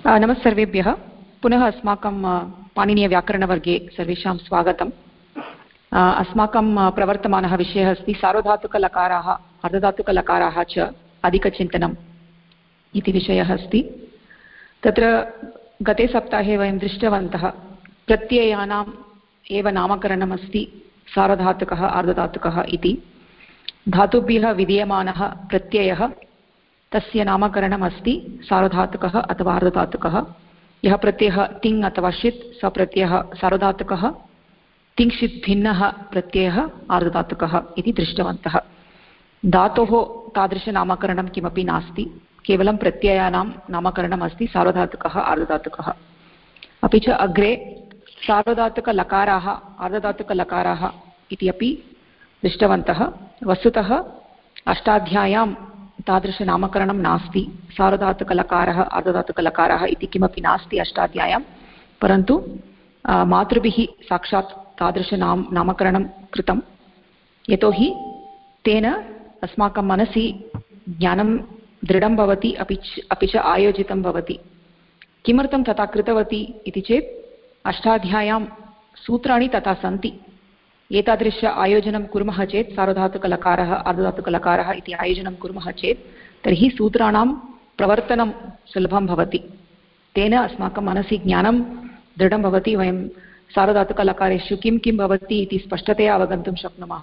नमस्सर्वेभ्यः पुनः अस्माकं पाणिनीयव्याकरणवर्गे सर्वेषां स्वागतम्। अस्माकं प्रवर्तमानः विषयः अस्ति सार्वधातुकलकाराः अर्धधातुकलकाराः च अधिकचिन्तनम् इति विषयः अस्ति। तत्र गते सप्ताहे वयं दृष्टवन्तः प्रत्ययानाम् एव नामकरणम् अस्ति सार्वधातुकः अर्धधातुकः इति। धातुभ्यः विधीयमानः प्रत्ययः तस्य नामकरणम् अस्ति सार्वधातुकः अथवा अर्धधातुकः। यः प्रत्ययः तिङ् अथवा षित् स प्रत्ययः सार्वधातुकः, तिङ्क्षित् भिन्नः प्रत्ययः अर्धधातुकः इति दृष्टवन्तः। धातोः तादृशनामकरणं किमपि नास्ति, केवलं प्रत्ययानां नामकरणम् अस्ति सार्वधातुकः अर्धधातुकः। अपि च अग्रे सार्वधातुकलकाराः अर्धधातुकलकाराः इति अपि दृष्टवन्तः। वस्तुतः अष्टाध्याय्यां तादृशनामकरणं नास्ति, सार्वधातुकलकारः अर्धधातुकलकारः इति किमपि नास्ति अष्टाध्याय्यां, परन्तु मातृभिः साक्षात् नामकरणं कृतं। यतोहि तेन अस्माकं मनसि ज्ञानं दृढं भवति, अपि च आयोजितं भवति। किमर्थं तथा कृतवती इति चेत् अष्टाध्याय्यां सूत्राणि तथा सन्ति। एतादृश आयोजनं कुर्मः चेत् सार्वधातुकलकारः अर्धधातुकलकारः इति आयोजनं कुर्मः चेत् तर्हि सूत्राणां प्रवर्तनं सुलभं भवति। तेन अस्माकं मनसि ज्ञानं दृढं भवति। वयं सार्वधातुकलकारेषु किं किं भवति इति स्पष्टतया अवगन्तुं शक्नुमः,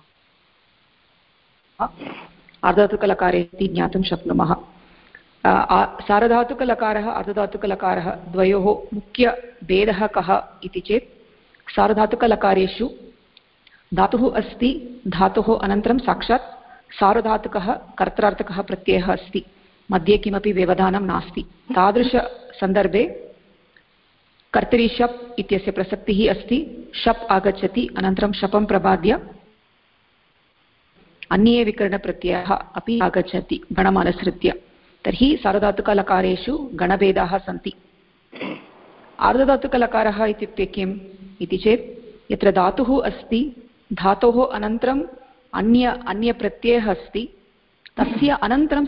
अर्धधातुकलकारे इति ज्ञातुं शक्नुमः। सार्वधातुकलकारः अर्धधातुकलकारः द्वयोः मुख्यभेदः कः इति चेत् सार्वधातुकलकारेषु धातुः अस्ति, धातोः अनन्तरं साक्षात् सार्वधातुकः कर्त्रार्थकः प्रत्ययः अस्ति, मध्ये किमपि व्यवधानं नास्ति। तादृशसन्दर्भे कर्तरि शप् इत्यस्य प्रसक्तिः अस्ति। शप् आगच्छति, अनन्तरं शपं प्रबाद्य अन्ये विकरणप्रत्ययः अपि आगच्छति गणम् अनुसृत्य। तर्हि सार्वधातुकलकारेषु गणभेदाः सन्ति। अर्धधातुकलकारः इत्युक्ते किम् इति चेत् यत्र धातुः अस्ति, धातोः अनन्तरम् अन्यप्रत्ययः अस्ति, तस्य अनन्तरं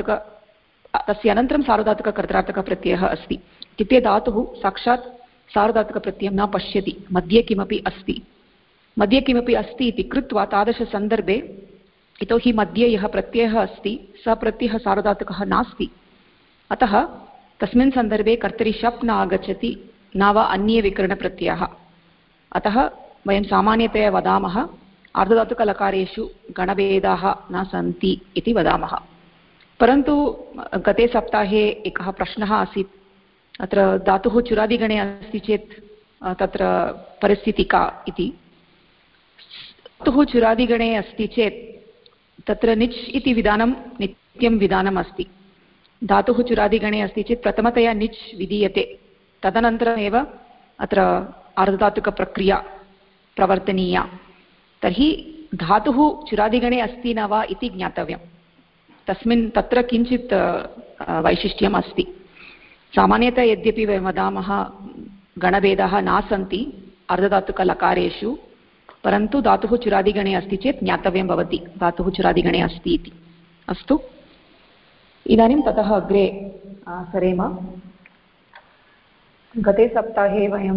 सार्वधातुककर्त्रार्थकप्रत्ययः अस्ति। इत्युक्ते धातुः साक्षात् सार्वधातुकप्रत्ययं न पश्यति, मध्ये किमपि अस्ति इति कृत्वा तादृशसन्दर्भे, यतोहि मध्ये यः प्रत्ययः अस्ति सः प्रत्ययः सार्वधातुकः नास्ति, अतः तस्मिन् सन्दर्भे कर्तरि शप् न आगच्छति, न वा अन्ये विकरणप्रत्ययः। अतः वयं सामान्यतया वदामः अर्धधातुकलकारेषु गणभेदाः न सन्ति इति वदामः। परन्तु गते सप्ताहे एकः प्रश्नः आसीत्, अत्र धातुः चुरादिगणे अस्ति चेत् तत्र परिस्थितिः का इति। धातुः चुरादिगणे अस्ति चेत् तत्र निच् इति विधानं नित्यं विधानम् अस्ति। धातुः चुरादिगणे अस्ति चेत् प्रथमतया निच् विधीयते, तदनन्तरमेव अत्र अर्धधातुकप्रक्रिया प्रवर्तनीया। तर्हि धातुः चुरादिगणे अस्ति न वा इति ज्ञातव्यं। तत्र किञ्चित् वैशिष्ट्यम् अस्ति। सामान्यतः यद्यपि वयं वदामः गणभेदाः न सन्ति अर्धधातुकलकारेषु, परन्तु धातुः चुरादिगणे अस्ति चेत् ज्ञातव्यं भवति धातुः चुरादिगणे अस्ति इति। अस्तु, इदानीं ततः अग्रे सरेम। गते सप्ताहे वयं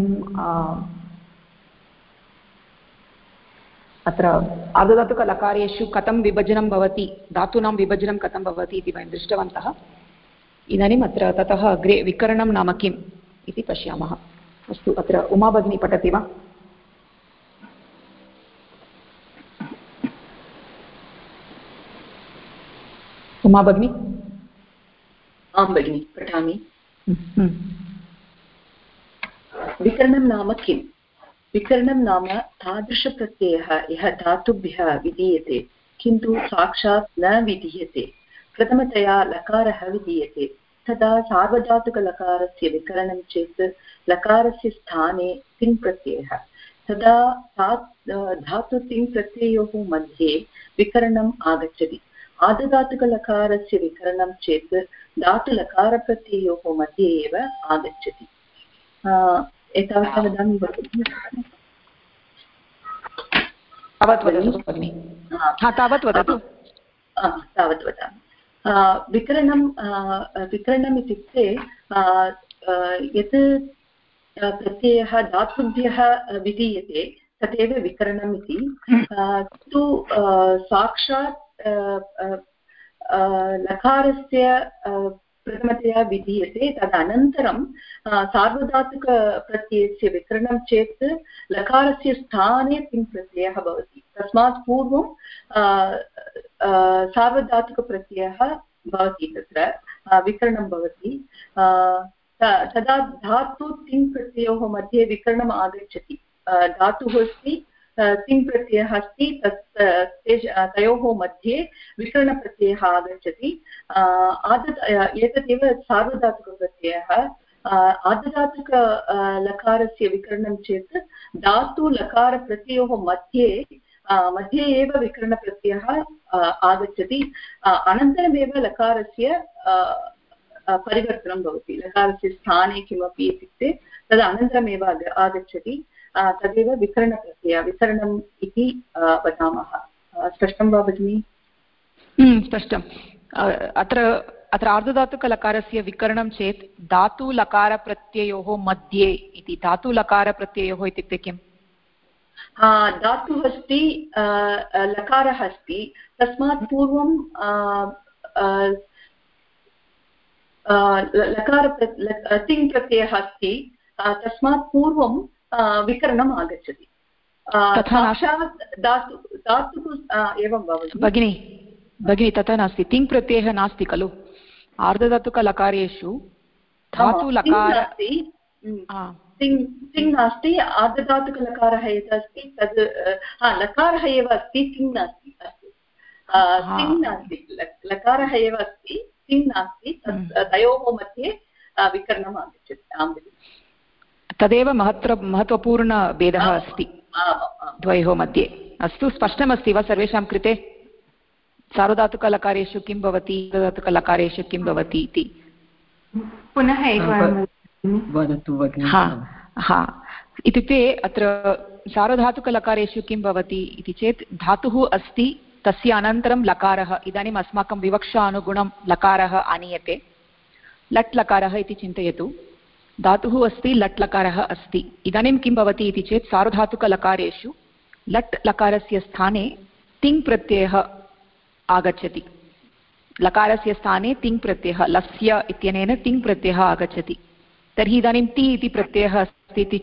अत्र अर्धधातुकलकारेषु कथं विभजनं भवति, धातूनां विभजनं कथं भवति इति वयं दृष्टवन्तः। इदानीम् अत्र ततः अग्रे विकरणं नाम किम् इति पश्यामः। अस्तु, अत्र उमा भगिनी पठति वा? उमा भगिनी? आं भगिनि, पठामि। विकरणं नाम किम्? विकरणं नाम तादृशप्रत्ययः यः धातुभ्यः विधीयते किन्तु साक्षात् न विधीयते। प्रथमतया लकारः विधीयते, तदा सार्वधातुकलकारस्य विकरणं चेत् लकारस्य स्थाने तिङ् प्रत्ययः, तदा धातु तिङ् प्रत्ययोः मध्ये विकरणम् आगच्छति। आर्धधातुकलकारस्य विकरणं चेत् धातुलकारप्रत्ययोः मध्ये एव आगच्छति। एतावता वदामि भगिनि। तावत् वदतु। तावत् वदामि। विकरणम् इत्युक्ते यत् प्रत्ययः धातुभ्यः विधीयते तदेव विकरणम् इति तु साक्षात् लकारस्य प्रथमतया विधीयते तदनन्तरं सार्वधातुकप्रत्ययस्य विकरणं चेत् लकारस्य स्थाने तिङ् प्रत्ययः भवति तस्मात् पूर्वं सार्वधातुकप्रत्ययः भवति तत्र विकरणं भवति तदा धातु तिङ् प्रत्ययोः मध्ये विकरणम् आगच्छति धातुः अस्ति तिङ् प्रत्ययः अस्ति तयोः मध्ये विकरणप्रत्ययः आगच्छति एतदेव सार्वधातुकप्रत्ययः आर्धधातुक लकारस्य विकरणं चेत् धातु लकारप्रत्ययोः मध्ये एव विकरणप्रत्ययः आगच्छति अनन्तरमेव लकारस्य परिवर्तनं भवति लकारस्य स्थाने किमपि इत्युक्ते तद् अनन्तरमेव आगच्छति तदेव विकरणम् इति वदामः स्पष्टं वा भगिनि स्पष्टम् अत्र आर्धधातुकलकारस्य विकरणं चेत् धातुलकारप्रत्ययोः मध्ये इति धातुलकारप्रत्ययोः इत्युक्ते किम् धातुः अस्ति लकारः अस्ति तस्मात् पूर्वं तिङ् प्रत्ययः अस्ति तस्मात् पूर्वं विकरणम् आगच्छति धातुः एवं भवति भगिनी तथा नास्ति तिङ् प्रत्ययः नास्ति खलु आर्धधातुकलकारेषु धातुलकार तिङ् नास्ति आर्धधातुकलकारः यत् अस्ति तद् लकारः एव अस्ति तिङ् नास्ति तिङ् नास्ति लकारः एव अस्ति तिङ् नास्ति तयोः मध्ये विकरणम् आगच्छति तदेव महत्त्वपूर्णभेदः अस्ति द्वयोः मध्ये अस्तु स्पष्टमस्ति वा सर्वेषां कृते सार्वधातुकलकारेषु किं भवति आर्धधातुकलकारेषु किं भवति इति पुनः एकवारं वदतु भगिनि इत्युक्ते अत्र सार्वधातुकलकारेषु किं भवति इति चेत् धातुः अस्ति तस्य अनन्तरं लकारः इदानीम् अस्माकं विवक्षानुगुणं लकारः आनीयते लट् लकारः इति चिन्तयतु धातुः अस्ति लट् लकारः अस्ति इदानीं किं भवति इति चेत् सार्वधातुकलकारेषु लट् लकारस्य स्थाने तिङ् प्रत्ययः आगच्छति लकारस्य स्थाने तिङ् प्रत्ययः लस्य इत्यनेन तिङ् प्रत्ययः आगच्छति तर्हि इदानीं ति इति प्रत्ययः अस्ति इति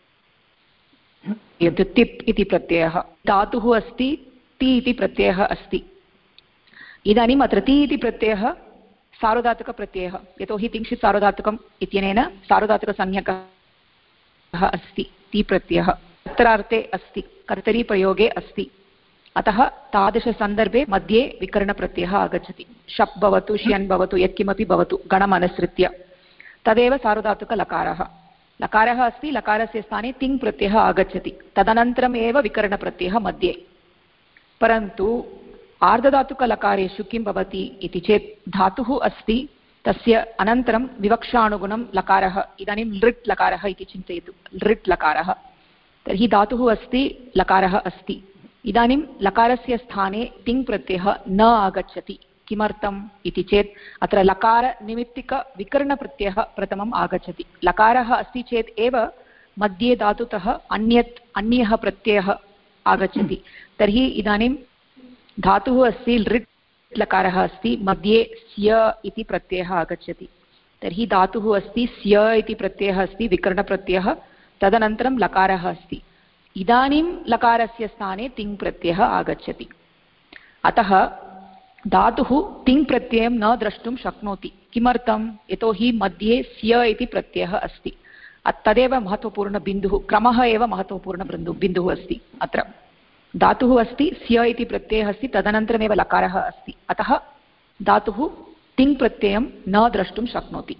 चिन्तयतु तिप् इति प्रत्ययः धातुः अस्ति ति इति प्रत्ययः अस्ति इदानीम् अत्र ति इति प्रत्ययः सार्वधातुकप्रत्ययः यतोहि तिङ्क्षित् सार्वधातुकम् इत्यनेन सार्वधातुकसंज्ञकः अस्ति ति प्रत्ययः उत्तरार्थे अस्ति कर्तरीप्रयोगे अस्ति अतः तादृशसन्दर्भे मध्ये विकरणप्रत्ययः आगच्छति शप् भवतु श्यन् भवतु यत्किमपि भवतु गणम् अनुसृत्य तदेव सार्वधातुकलकारः लकारः अस्ति लकारस्य स्थाने तिङ् प्रत्ययः आगच्छति तदनन्तरम् एव विकरणप्रत्ययः मध्ये परन्तु आर्धधातुकलकारेषु किं भवति इति चेत् धातुः अस्ति तस्य अनन्तरं विवक्षानुगुणं लकारः इदानीं लृट् लकारः इति चिन्तयतु लृट् लकारः तर्हि धातुः अस्ति लकारः अस्ति इदानीं लकारस्य स्थाने तिङ् प्रत्ययः न आगच्छति किमर्थम् इति चेत् अत्र लकारनिमित्तिकविकरणप्रत्ययः प्रथमम् आगच्छति लकारः अस्ति चेत् एव मध्ये धातुतः अन्यः प्रत्ययः आगच्छति तर्हि इदानीं धातुः अस्ति लृट् लकारः अस्ति मध्ये स्य इति प्रत्ययः आगच्छति तर्हि धातुः अस्ति स्य इति प्रत्ययः अस्ति विकरणप्रत्ययः तदनन्तरं लकारः अस्ति इदानीं लकारस्य स्थाने तिङ् प्रत्ययः आगच्छति अतः धातुः तिङ् प्रत्ययं न द्रष्टुं शक्नोति किमर्थं यतोहि मध्ये स्य इति प्रत्ययः अस्ति तदेव महत्त्वपूर्णबिन्दुः क्रमः एव महत्त्वपूर्णबिन्दुः अस्ति अत्र धातुः अस्ति स्य इति प्रत्ययः अस्ति तदनन्तरमेव लकारः अस्ति अतः धातुः तिङ् प्रत्ययं न द्रष्टुं शक्नोति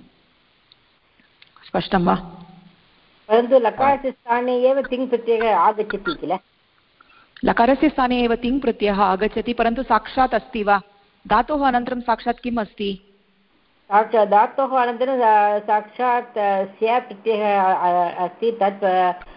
स्पष्टं वा परन्तु लकारस्य स्थाने एव तिङ् प्रत्ययः आगच्छति किल लकारस्य स्थाने एव तिङ् प्रत्ययः आगच्छति परन्तु साक्षात् अस्ति वा धातोः अनन्तरं साक्षात् किम् अस्ति साक्षात् धातोः अनन्तरं साक्षात् स्य प्रत्ययः अस्ति तद्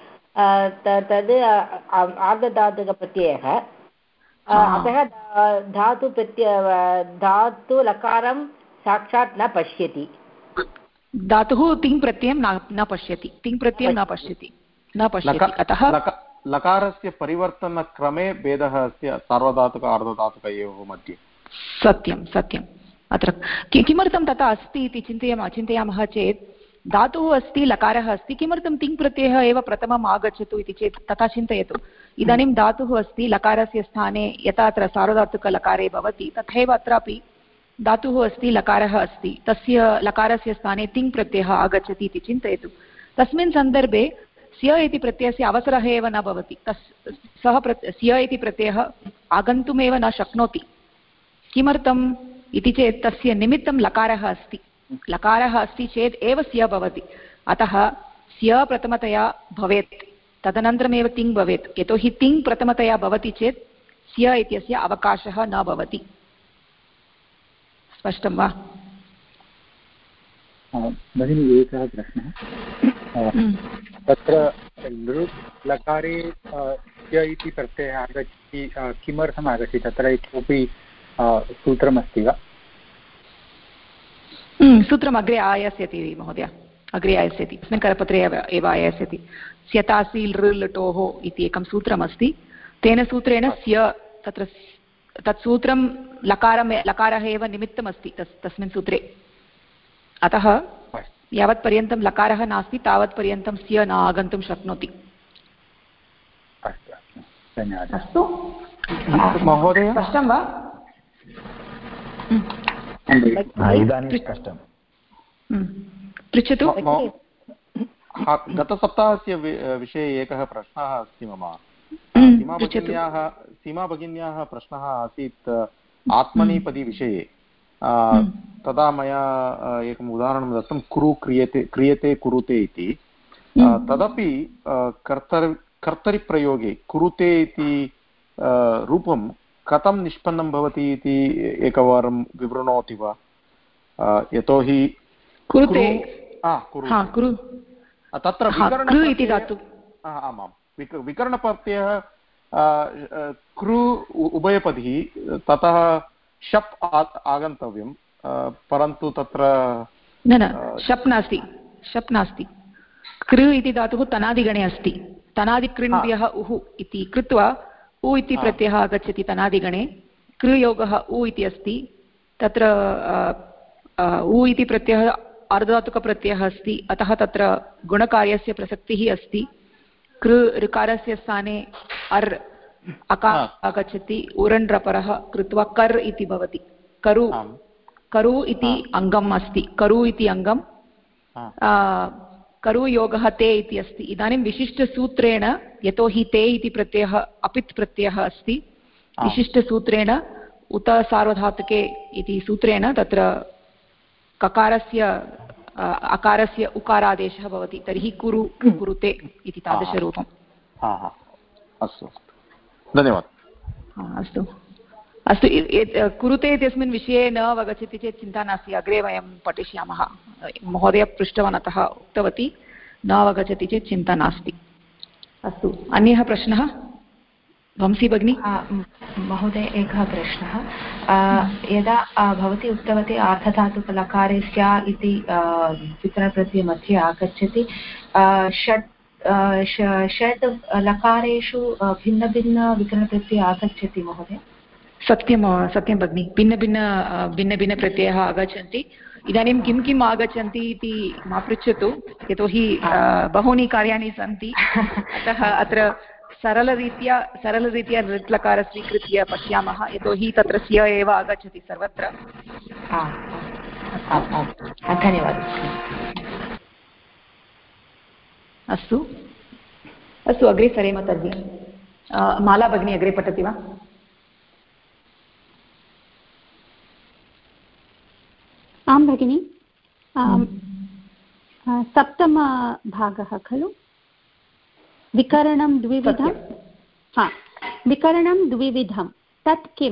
आर्धधातुकप्रत्ययः अतः धातुलकारं साक्षात् न पश्यति धातुः तिङ् प्रत्ययं न पश्यति, तिङ् प्रत्ययं न पश्यति अतः लकारस्य परिवर्तनक्रमे भेदः अस्ति सार्वधातुक आर्धधातुकयोः मध्ये। सत्यं सत्यम्। अत्र किमर्थं तथा अस्ति इति चिन्तयामः चेत् धातुः अस्ति, लकारः अस्ति, किमर्थं तिङ् प्रत्ययः एव प्रथमम् आगच्छतु इति चेत् तथा चिन्तयतु। इदानीं धातुः अस्ति, लकारस्य स्थाने यथा अत्र सार्वधातुकलकारे भवति तथैव अत्रापि धातुः अस्ति, लकारः अस्ति, तस्य लकारस्य स्थाने तिङ् प्रत्ययः आगच्छति इति चिन्तयतु। तस्मिन् सन्दर्भे स्य इति प्रत्ययस्य अवसरः एव न भवति। सः स्य इति प्रत्ययः आगन्तुमेव न शक्नोति। किमर्थम् इति चेत् तस्य निमित्तं लकारः अस्ति, लकारः अस्ति चेत् एव स्य भवति। अतः स्य प्रथमतया भवेत्, तदनन्तरमेव तिङ् भवेत्। यतोहि तिङ् प्रथमतया भवति चेत् स्य इत्यस्य अवकाशः न भवति। स्पष्टं वा? भगिनी एकः प्रश्नः। तत्र लृट् लकारे स्य इति प्रत्ययः आगच्छति, किमर्थम् आगच्छति? तत्र इतोपि सूत्रमस्ति वा? सूत्रम् अग्रे आयास्यति महोदय, अग्रे आयास्यति, अस्मिन् करपत्रे एव आयास्यति। स्यतासि लृ लटोः इति एकं सूत्रमस्ति। तेन सूत्रेण स्य तत्र तत् सूत्रं लकारः एव निमित्तमस्ति तस्मिन् सूत्रे। अतः यावत्पर्यन्तं लकारः नास्ति तावत्पर्यन्तं स्य न आगन्तुं शक्नोति। अस्तु महोदय, स्पष्टं वा? इदानीं स्पष्टं। पृच्छतु। गतसप्ताहस्य विषये एकः प्रश्नः अस्ति मम। सीमा भगिन्याः प्रश्नः आसीत् आत्मनेपदी विषये। तदा मया एकम् उदाहरणं दत्तं, कुरु क्रियते कुरुते इति। तदपि कर्तरिप्रयोगे कुरुते इति रूपं कथं निष्पन्नं भवति इति एकवारं विवृणोति वा? यतोहि तत्र आमां विकरणप्रत्ययः कृ उभयपदी, ततः शप् आगन्तव्यं, परन्तु तत्र शप् नास्ति। कृ इति धातुः तनादिगणे अस्ति। तनादिकृण्व्यः उः इति कृत्वा उ इति प्रत्ययः आगच्छति तनादिगणे। कृयोगः उ इति अस्ति। तत्र उ इति प्रत्ययः अर्धधातुकप्रत्ययः अस्ति, अतः तत्र गुणकार्यस्य प्रसक्तिः अस्ति। कृ ऋकारस्य स्थाने अर् अकार आगच्छति, उरण्रपरः कृत्वा कर् इति भवति। करु इति अङ्गम् अस्ति, करु इति अङ्गं। करुयोगः ते इति अस्ति। इदानीं विशिष्टसूत्रेण, यतोहि ते इति प्रत्ययः अपित् प्रत्ययः अस्ति, विशिष्टसूत्रेण उत सार्वधातुके इति सूत्रेण तत्र ककारस्य अकारस्य उकारादेशः भवति। तर्हि कुरु कुरुते इति तादृशरूपम्। अस्तु, धन्यवादः। अस्तु अस्तु, कुरुते इत्यस्मिन् विषये न अवगच्छति चेत् चिन्ता नास्ति, अग्रे वयं पठिष्यामः। महोदय पृष्टवान् अतः उक्तवती, न अवगच्छति चेत् चिन्ता नास्ति। अस्तु, अन्यः प्रश्नः? वंशी भगिनी। महोदय, एकः प्रश्नः। यदा भवती उक्तवती आर्धधातुकलकारे स्या इति विकरणप्रत्ययमध्ये आगच्छति, षट् लकारेषु भिन्नभिन्नविकरणप्रत्ययः आगच्छति महोदय? सत्यं भगिनि, भिन्नभिन्नप्रत्ययाः आगच्छन्ति। इदानीं किं किम् आगच्छन्ति इति मा पृच्छतु, यतोहि बहूनि कार्याणि सन्ति। अतः अत्र सरलरीत्या लृट्लकार स्वीकृत्य पश्यामः, यतोहि तत्र स्य एव आगच्छति सर्वत्र। धन्यवादः। अस्तु अग्रे सरेम तर्हि। माला भगिनी अग्रे पठति वा? आं भगिनि, सप्तमभागः खलु। विकरणं द्विविधं। विकरणं द्विविधं, तत् किं?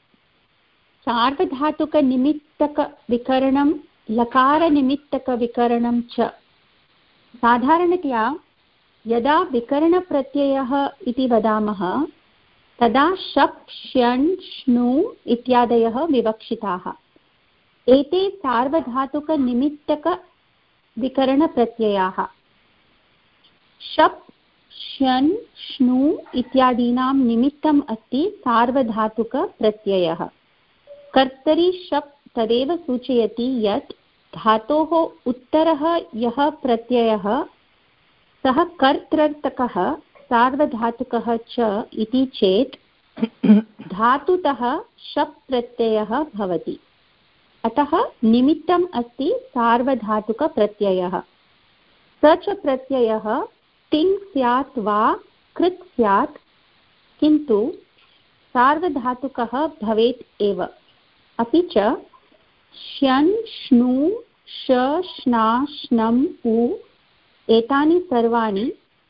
सार्वधातुकनिमित्तकविकरणं, लकारनिमित्तकविकरणं च। साधारणतया यदा विकरणप्रत्ययः इति वदामः तदा शप् ष्यन् श्नु इत्यादयः विवक्षिताः। एते सार्वधातुकनिमित्तक विकरणप्रत्ययाः शप् ष्यन् श्नु इत्यादीनां निमित्तम् अस्ति सार्वधातुकप्रत्ययः। कर्तरि शप् तदेव सूचयति यत् धातोः उत्तरः यः प्रत्ययः सः कर्तृर्थकः सार्वधातुकः च इति चेत् धातुतः शप् प्रत्ययः भवति। अतः निमित्तम् अस्ति सार्वधातुकप्रत्ययः। स च प्रत्ययः तिङ् स्यात् वा कृत् स्यात्, किन्तु सार्वधातुकः भवेत् एव। अपि च श्यन् श्नु श श्ना श्नम् उ एतानि सर्वाणि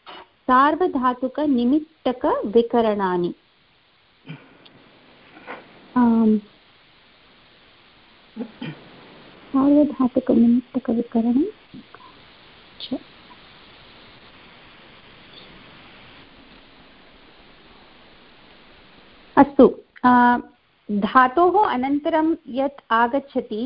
सार्वधातुकनिमित्तकविकरणानि। सार्वधातुकनिमित्तकविकरणं च अस्तु। धातोः अनन्तरं यत् आगच्छति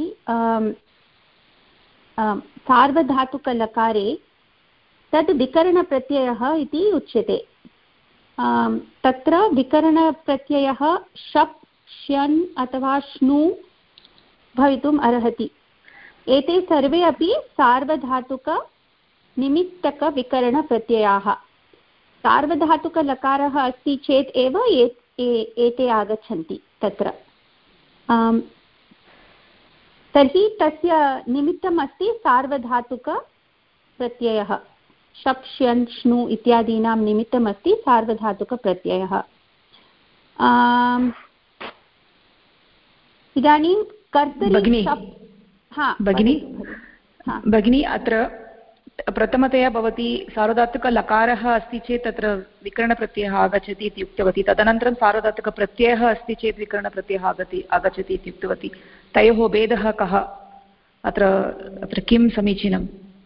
सार्वधातुकलकारे तद् विकरणप्रत्ययः इति उच्यते। तत्र विकरणप्रत्ययः शप् श्यन् अथवा श्नु भवितुम् अर्हति। एते सर्वे अपि सार्वधातुकनिमित्तकविकरणप्रत्ययाः। सार्वधातुकलकारः अस्ति चेत् एव एते आगच्छन्ति तत्र। तर्हि तस्य निमित्तम् अस्ति सार्वधातुकप्रत्ययः। शप् श्यन् श्नु इत्यादीनां निमित्तम् अस्ति सार्वधातुकप्रत्ययः। इदानीं कर्तरि भगिनी अत्र प्रथमतया भवती सार्वधातुकलकारः अस्ति चेत् तत्र विकरणप्रत्ययः आगच्छति इति उक्तवती। तदनन्तरं सार्वधातुकप्रत्ययः अस्ति चेत् विकरणप्रत्ययः आगच्छति इति उक्तवती। तयोः भेदः कः? अत्र किं समीचीनम्?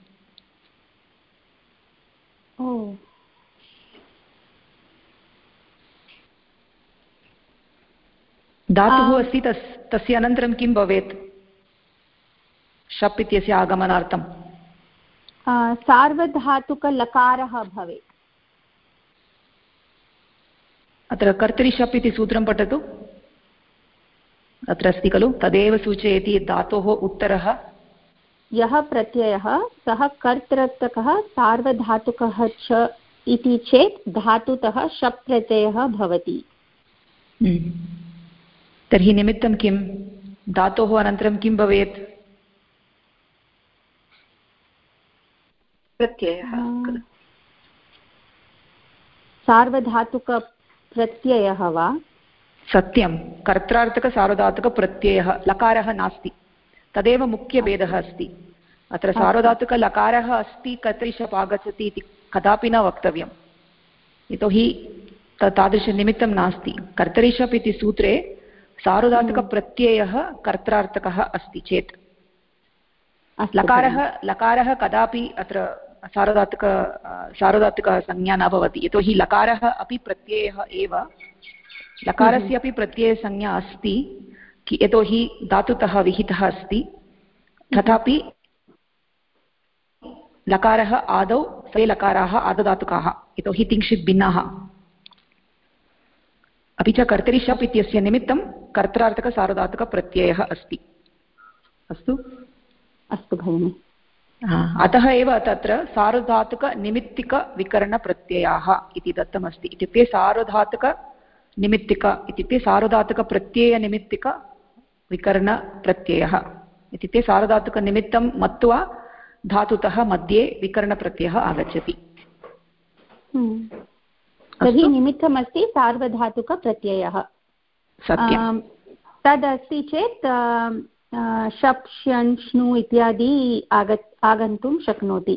धातुः अस्ति, तस्य अनन्तरं किं भवेत् शप् इत्यस्य आगमनार्थं? सार्वधातुकलकारः भवेत्। अत्र कर्तरि शप् इति सूत्रं पठतु। अत्र अस्ति खलु, तदेव सूचयति धातोः उत्तरः यः प्रत्ययः सः कर्तृर्थकः सार्वधातुकः च इति चेत् धातुतः शप् प्रत्ययः भवति। तर्हि निमित्तं किं? धातोः अनन्तरं किं भवेत्? प्रत्ययः। सार्वधातुकप्रत्ययः वा? सत्यं, कर्त्रार्थकसार्वधातुकप्रत्ययः। लकारः नास्ति, तदेव मुख्यभेदः अस्ति। अत्र सार्वधातुकलकारः अस्ति, कर्तरि शप् आगच्छति इति कदापि न वक्तव्यम्, यतोहि तादृशनिमित्तं नास्ति। कर्तरि शप् इति सूत्रे सार्वधातुकप्रत्ययः कर्त्रार्थकः अस्ति चेत् लकारः कदापि अत्र सार्वधातुकसंज्ञा न भवति, यतोहि लकारः अपि प्रत्ययः एव। लकारस्य अपि प्रत्ययसंज्ञा अस्ति, यतोहि धातुतः विहितः अस्ति। तथापि लकारः आदौ सर्वे लकाराः आर्धधातुकाः, यतोहि तिंशित् भिन्नाः। अपि च कर्तरि शप् इत्यस्य निमित्तं कर्त्रार्थकसार्वधातुकप्रत्ययः अस्ति। अस्तु अस्तु भगिनि। अतः एव तत्र सार्वधातुकनिमित्तिकविकरणप्रत्ययाः इति दत्तमस्ति। इत्युक्ते सार्वधातुकनिमित्तिक इत्युक्ते सार्वधातुकप्रत्ययनिमित्तिकविकरणप्रत्ययः इत्युक्ते सार्वधातुकनिमित्तं मत्वा धातुतः मध्ये विकरणप्रत्ययः आगच्छति। तर्हि निमित्तमस्ति सार्वधातुकप्रत्ययः। तदस्ति चेत् शप् श्यन् श्नु इत्यादि आगन्तुं शक्नोति।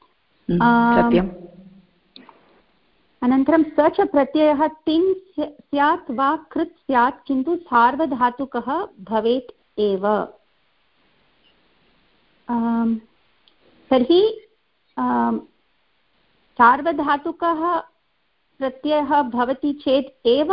अनन्तरं स च प्रत्ययः तिङ् स्यात् वा कृत् स्यात्, किन्तु सार्वधातुकः भवेत् एव। तर्हि सार्वधातुकः प्रत्ययः भवति चेत् एव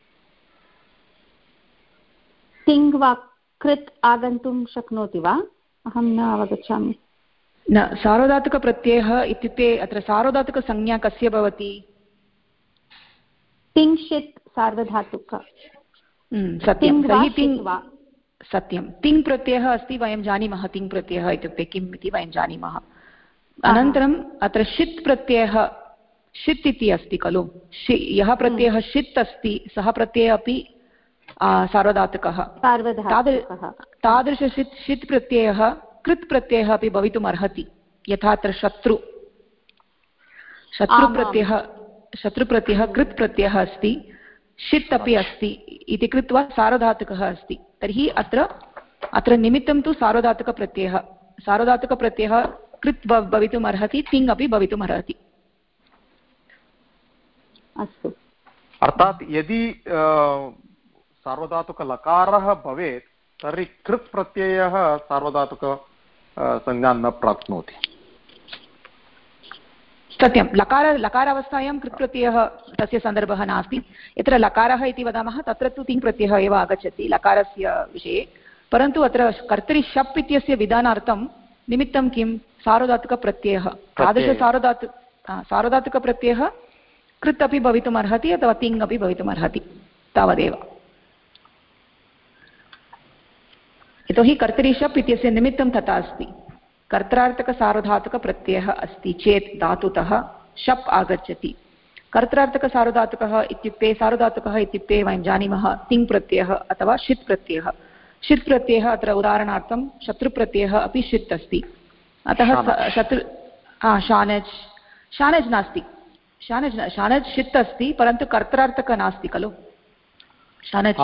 तिङ् वा कृत् आगन्तुं शक्नोति वा? अहं न अवगच्छामि। न, सार्वधातुकप्रत्ययः इत्युक्ते अत्र सार्वधातुकसंज्ञा कस्य भवति? तिङ्क्षित् सार्वधातुक। सत्यं, तर्हि तिङ्, सत्यं, तिङ् प्रत्ययः अस्ति, वयं जानीमः तिङ् प्रत्ययः इत्युक्ते किम् इति वयं जानीमः। अनन्तरम् अत्र षित् प्रत्ययः, षित् इति अस्ति खलु, यः प्रत्ययः षित् अस्ति सः प्रत्ययः अपि सार्वधातुकः। तादृशषित् षित् प्रत्ययः कृत् प्रत्ययः अपि भवितुम् अर्हति, यथा अत्र शत्रुप्रत्ययः कृत् प्रत्ययः अस्ति, षित् अपि अस्ति इति कृत्वा सार्वधातुकः अस्ति। तर्हि अत्र निमित्तं तु सार्वधातुकप्रत्ययः कृत् भवितुम् अर्हति, तिङ् अपि भवितुम् अर्हति। अस्तु, अर्थात् यदि सार्वधातुकलकारः भवेत् तर्हि कृत् प्रत्ययः सार्वधातुकसंज्ञां न प्राप्नोति। सत्यं, लकारावस्थायां कृत् प्रत्ययः तस्य सन्दर्भः नास्ति। यत्र लकारः इति वदामः तत्र तु तिङ् प्रत्ययः एव आगच्छति लकारस्य विषये, परन्तु अत्र कर्तरि शप् इत्यस्य विधानार्थं निमित्तं किं? सार्वधातुकप्रत्ययः। सार्वधातुकप्रत्ययः कृत् अपि भवितुम् अर्हति अथवा तिङ् अपि भवितुम् अर्हति, तावदेव। यतोहि कर्तरि शप् इत्यस्य निमित्तं तथा अस्ति। कर्त्रार्थकसार्वधातुकप्रत्ययः अस्ति चेत् धातुतः शप् आगच्छति। कर्त्रार्थकसार्वधातुकः इत्युक्ते सार्वधातुकः इत्युक्ते वयं जानीमः तिङ् प्रत्ययः अथवा षित् प्रत्ययः। षित् प्रत्ययः अत्र उदाहरणार्थं शत्रुप्रत्ययः अपि षित् अस्ति, अतः शानज् नास्ति, शानज् षित् अस्ति परन्तु कर्त्रार्थकः नास्ति खलु शानज्।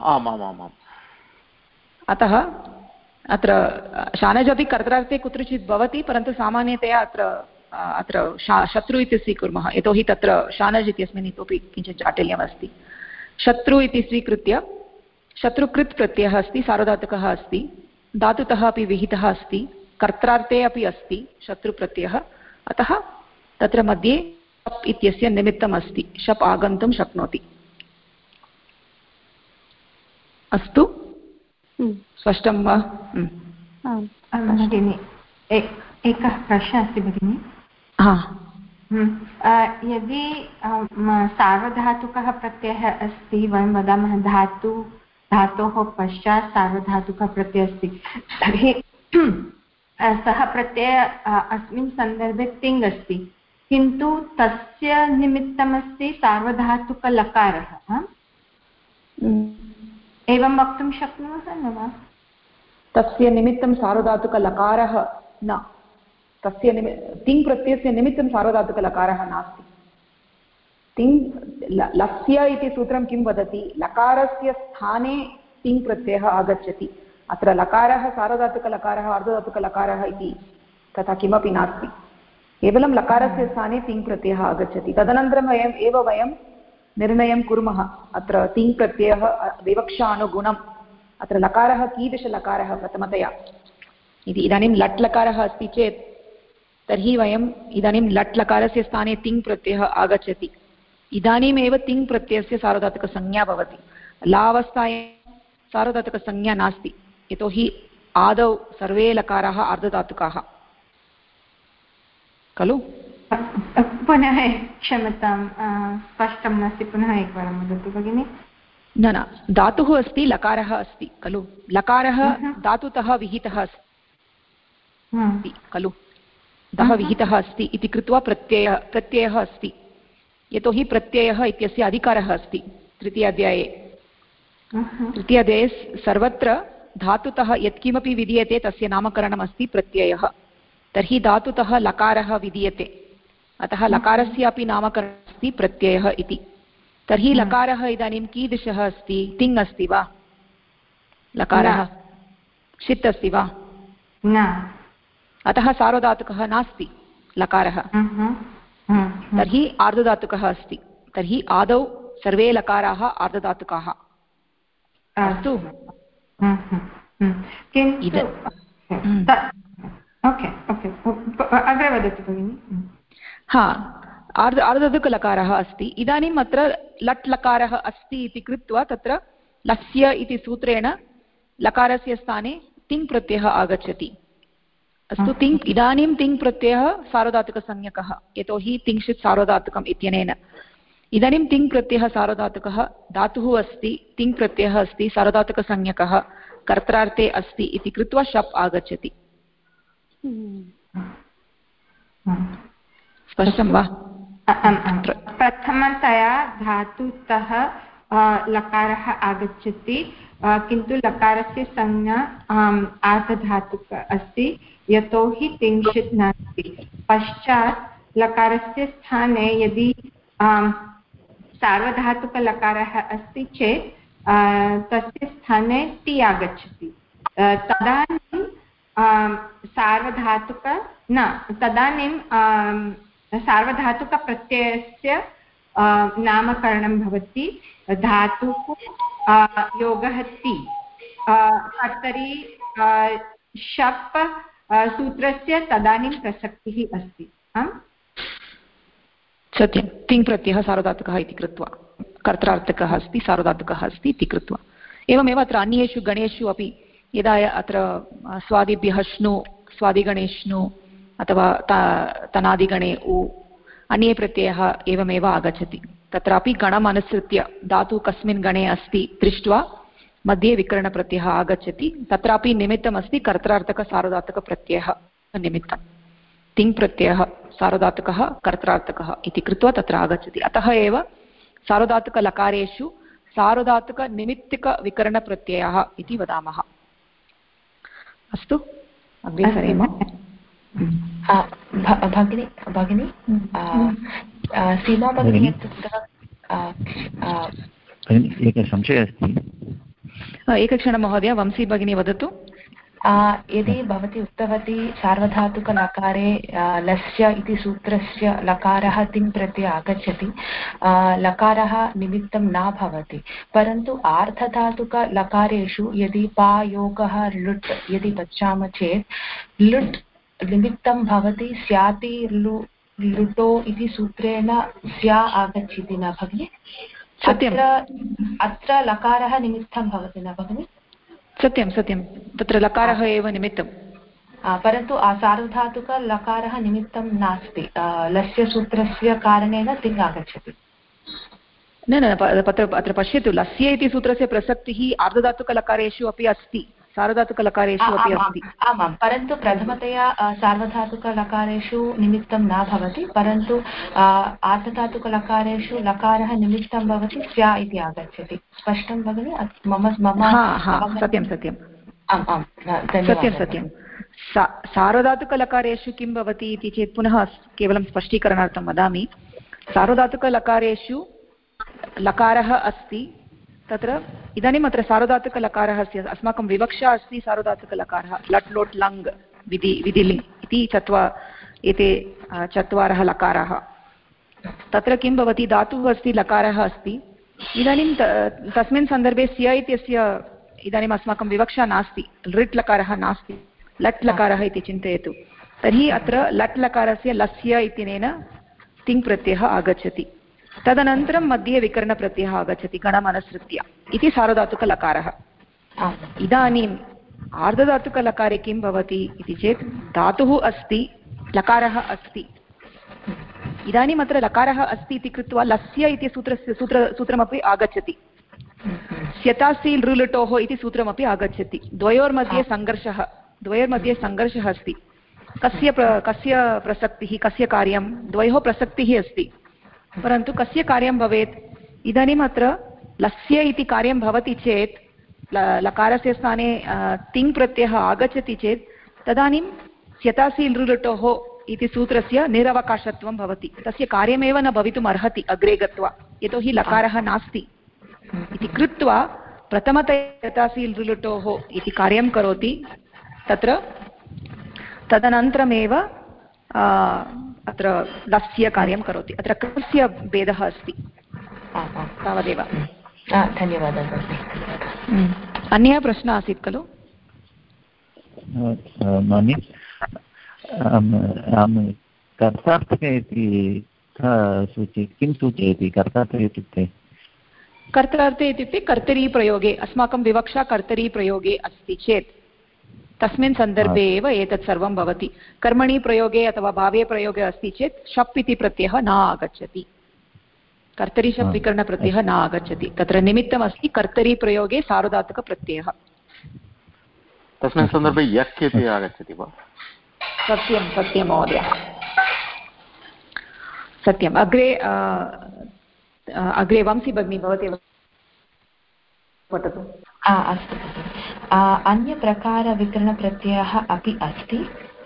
अतः अत्र शानज् अपि कर्त्रार्थे कुत्रचित् भवति, परन्तु सामान्यतया अत्र शत्रु इति स्वीकुर्मः, यतोहि तत्र शानज् इत्यस्मिन् इतोपि किञ्चित् जाटिल्यम् अस्ति। शत्रु इति स्वीकृत्य शत्रुकृत् प्रत्ययः अस्ति, सार्वधातुकः अस्ति, धातुतः अपि विहितः अस्ति, कर्त्रार्थे अपि अस्ति शत्रुप्रत्ययः, अतः तत्र मध्ये शप् इत्यस्य निमित्तम् अस्ति, शप् आगन्तुं शक्नोति। अस्तु, स्पष्टं वा? भगिनि, एकः प्रश्नः अस्ति भगिनि। यदि सार्वधातुकः प्रत्ययः अस्ति, वयं वदामः धातोः पश्चात् सार्वधातुकः प्रत्ययः अस्ति, तर्हि सः प्रत्ययः अस्मिन् सन्दर्भे तिङ् अस्ति, किन्तु तस्य निमित्तमस्ति सार्वधातुकलकारः। एवं वक्तुं शक्नुमः न वा? तस्य निमित्तं सार्वधातुकलकारः न, तस्य तिङ् प्रत्ययस्य निमित्तं सार्वधातुकलकारः नास्ति। लस्य इति सूत्रं किं वदति? लकारस्य स्थाने तिङ् प्रत्ययः आगच्छति। अत्र लकारः सार्वधातुकलकारः अर्धधातुकलकारः इति तथा किमपि नास्ति, केवलं लकारस्य स्थाने तिङ् प्रत्ययः आगच्छति। तदनन्तरं वयं निर्णयं कुर्मः अत्र तिङ् प्रत्ययः विवक्षानुगुणम्, अत्र लकारः कीदृशलकारः प्रथमतया इति। इदानीं लट् लकारः अस्ति चेत् तर्हि वयम् इदानीं लट् लकारस्य स्थाने तिङ् प्रत्ययः आगच्छति, इदानीमेव तिङ् प्रत्ययस्य सार्वधातुकसंज्ञा भवति। लावस्थायां सार्वधातुकसंज्ञा नास्ति, यतोहि आदौ सर्वे लकाराः अर्धधातुकाः खलु। पुनः क्षम्यतां, स्पष्टं नास्ति, पुनः एकवारं वदतु भगिनि। न, धातुः अस्ति, लकारः अस्ति खलु, लकारः धातुतः विहितः अस्ति खलु, तः विहितः अस्ति इति कृत्वा प्रत्ययः अस्ति, यतोहि प्रत्ययः इत्यस्य अधिकारः अस्ति। तृतीयाध्याये सर्वत्र धातुतः यत्किमपि विधीयते तस्य नामकरणम् अस्ति प्रत्ययः। तर्हि धातुतः लकारः विधीयते, अतः लकारस्य अपि नामकरणम् अस्ति प्रत्ययः इति। तर्हि लकारः इदानीं कीदृशः अस्ति? तिङ् अस्ति वा? लकारः षित् अस्ति वा? न, अतः सार्वधातुकः नास्ति लकारः, तर्हि आर्धधातुकः अस्ति। तर्हि आदौ सर्वे लकाराः आर्धधातुकाः। अस्तु, अग्रे वदतु भगिनि। आर्धधातुकलकारः अस्ति। इदानीम् अत्र लट् लकारः अस्ति इति कृत्वा तत्र लस्य इति सूत्रेण लकारस्य स्थाने तिङ् प्रत्ययः आगच्छति। अस्तु तिङ् इदानीं तिङ् प्रत्ययः सार्वधातुकसंज्ञकः यतोहि तिङ्क्षित् सार्वधातुकम् इत्यनेन इदानीं तिङ् प्रत्ययः सार्वधातुकः धातुः अस्ति तिङ् प्रत्ययः अस्ति सार्वधातुकसंज्ञकः कर्त्रार्थे अस्ति इति कृत्वा शप् आगच्छति स्पष्टं वा प्रथमतया धातुतः लकारः आगच्छति किन्तु लकारस्य संज्ञा आर्धधातुक अस्ति यतोहि तिङ्क्षित् नास्ति पश्चात् लकारस्य स्थाने यदि सार्वधातुकलकारः अस्ति चेत् तस्य स्थाने ति आगच्छति तदानीं तदानीं सार्वधातुकप्रत्ययस्य नामकरणं भवति धातुः योगः ति कर्तरि शप् सूत्रस्य तदानीं प्रसक्तिः अस्ति सत्यं तिङ् प्रत्ययः सार्वधातुकः इति कृत्वा कर्त्रार्थकः अस्ति सार्वधातुकः अस्ति इति कृत्वा एवमेव अत्र अन्येषु गणेषु अपि यदा अत्र स्वादिभ्यः श्नु स्वादिगणेष्णु अथवा तनादिगणे उ अन्ये प्रत्ययः एवमेव आगच्छति तत्रापि गणम् अनुसृत्य धातुः कस्मिन् गणे अस्ति दृष्ट्वा मध्ये विकरणप्रत्ययः आगच्छति तत्रापि निमित्तमस्ति कर्त्रार्थकसार्वधातुकप्रत्ययः निमित्तं तिङ् प्रत्ययः सार्वधातुकः कर्त्रार्थकः इति कृत्वा तत्र आगच्छति अतः एव सार्वधातुकलकारेषु सार्वधातुकनिमित्तिकविकरणप्रत्ययः इति वदामः अस्तु अग्रे सरेम भगिनी सीमा भगिनी एकः संशयः अस्ति एकक्षणं महोदय वंशी भगिनी वदतु यदि भवती उक्तवती सार्वधातुकलकारे लस्य इति सूत्रस्य लकारः तिङ् प्रत्यय आगच्छति लकारः निमित्तं न भवति परन्तु आर्धधातुकलकारेषु यदि पा योगः लुट् यदि गच्छामः चेत् लुट् निमित्तं भवति स्याति लुटो इति सूत्रेण स्या आगच्छति न भगिनि अत्र लकारः निमित्तं भवति न भगिनि सत्यं सत्यं तत्र लकारः एव निमित्तं परन्तु सार्वधातुकलकारः निमित्तं नास्ति लस्य सूत्रस्य कारणेन तिङ् आगच्छति न अत्र पश्यतु लस्य इति सूत्रस्य प्रसक्तिः आर्धधातुकलकारेषु अपि अस्ति सार्वधातुकलकारेषु अपि अस्ति आमां परन्तु प्रथमतया सार्वधातुकलकारेषु निमित्तं न भवति परन्तु आर्धधातुकलकारेषु लकारः निमित्तं भवति स्या इति आगच्छति स्पष्टं भगिनि मम सत्यं सत्यं सत्यं सत्यं सार्वधातुकलकारेषु किं भवति इति चेत् पुनः केवलं स्पष्टीकरणार्थं वदामि सार्वधातुकलकारेषु लकारः अस्ति तत्र इदानीम् अत्र सार्वधातुकलकारः अस्ति अस्माकं विवक्षा अस्ति सार्वधातुकलकारः लट् लोट् लङ् विधिलिङ् इति एते चत्वारः लकाराः तत्र किं भवति धातुः अस्ति लकारः अस्ति इदानीं तस्मिन् सन्दर्भे स्य इत्यस्य इदानीम् अस्माकं विवक्षा नास्ति लृट् लकारः नास्ति लट् लकारः इति चिन्तयतु तर्हि अत्र लट् लकारस्य लस्य इत्यनेन तिङ् प्रत्ययः आगच्छति तदनन्तरं मध्ये विकरणप्रत्ययः आगच्छति गणमनुसृत्य इति सार्वधातुकलकारः इदानीम् आर्धधातुकलकारे किं भवति इति चेत् धातुः अस्ति लकारः अस्ति इदानीम् अत्र लकारः अस्ति इति कृत्वा लस्य इति सूत्रमपि आगच्छति स्यतासि लृलुटोः इति सूत्रमपि आगच्छति द्वयोर्मध्ये सङ्घर्षः अस्ति कस्य प्रसक्तिः कस्य कार्यं द्वयोः प्रसक्तिः अस्ति परन्तु कस्य कार्यं भवेत् इदानीम् अत्र लस्य इति कार्यं भवति चेत् लकारस्य स्थाने तिङ् प्रत्ययः आगच्छति चेत् तदानीं स्यतासि लृलुटोः इति सूत्रस्य निरवकाशत्वं भवति तस्य कार्यमेव न भवितुम् अर्हति अग्रे गत्वा यतोहि लकारः नास्ति इति कृत्वा प्रथमतया स्यतासि लृलुटोः इति कार्यं करोति तत्र तदनन्तरमेव अत्र लस्य कार्यं करोति अत्र कस्य भेदः अस्ति तावदेव धन्यवादः अन्यः प्रश्नः आसीत् खलु कर्तार्थक इति किं सूचयति कर्तार्थक इत्युक्ते कर्तार्थे इत्युक्ते कर्तरीप्रयोगे अस्माकं विवक्षा कर्तरीप्रयोगे अस्ति चेत् तस्मिन् सन्दर्भे एव एतत् सर्वं भवति। कर्मणि प्रयोगे अथवा भावे प्रयोगे अस्ति चेत् शप् इति प्रत्ययः न आगच्छति, कर्तरि शप् विकरणप्रत्ययः न आगच्छति। तत्र निमित्तमस्ति कर्तरि प्रयोगे सार्वधातुकप्रत्ययः। तस्मिन् सन्दर्भे यक् इति आगच्छति वा? सत्यं सत्यं महोदय, सत्यम्। अग्रे वंशी भगिनी भवती पठतु। अस्तु। अन्यप्रकारविकरणप्रत्ययः अपि अस्ति,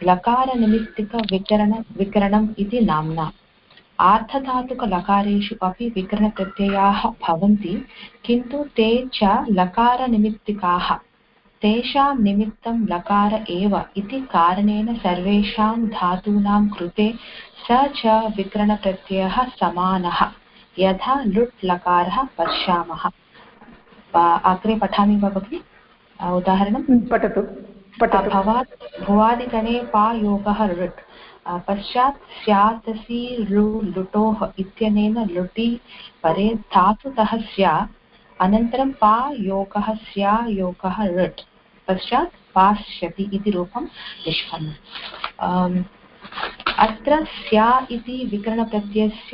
लकारनिमित्तिकविकरणम् इति नाम्ना। आर्धधातुकलकारेषु अपि विकरणप्रत्ययाः भवन्ति, किन्तु ते च लकारनिमित्तिकाः। तेषां निमित्तं लकार एव इति कारणेन सर्वेषां धातूनां कृते स च विकरणप्रत्ययः समानः, यथा लुट् लकारः पश्यामः। अग्रे पठामि वा भगिनि? उदाहरणं पठतु। भुवादिगणे पा योगः लुट्, पश्चात् स्यातसि लुटोः इत्यनेन लुटि परे धातुतः स्या, अनन्तरं पा योगः स्या योगः लुट्, पश्चात् पास्यति इति रूपं निष्पन्नम्। अत्र स्या इति विकरणप्रत्ययस्य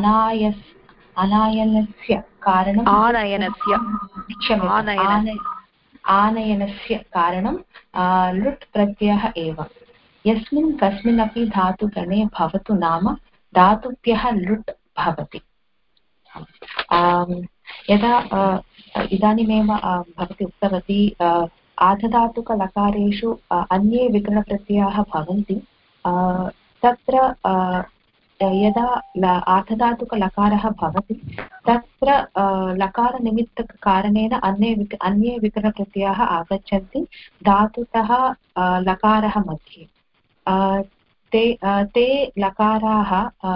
आनयनस्य कारणं लुट् प्रत्ययः एव। यस्मिन् कस्मिन्नपि धातुगणे भवतु नाम धातुभ्यः लुट् भवति। यदा इदानीमेव भवती उक्तवती आर्धधातुकलकारेषु अन्ये विकरणप्रत्ययाः भवन्ति। तत्र यदा आर्धधातुकलकारः भवति तत्र लकारनिमित्तकारणेन अन्ये विकरणप्रत्ययाः आगच्छन्ति धातुतः लकारः मध्ये। ते लकाराः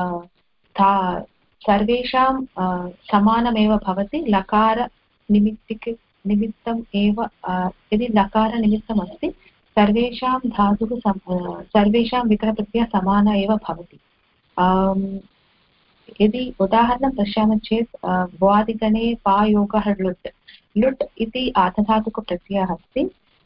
सर्वेषां समानमेव भवति। लकारनिमित्तम् एव यदि लकारनिमित्तमस्ति सर्वेषां सर्वेषां विकरणप्रत्ययः समान एव भवति। यदि उदाहरणं पश्यामः चेत् भुवादिगणे पायोगः लुट्, लुट् इति आर्धधातुकप्रत्ययः अस्ति।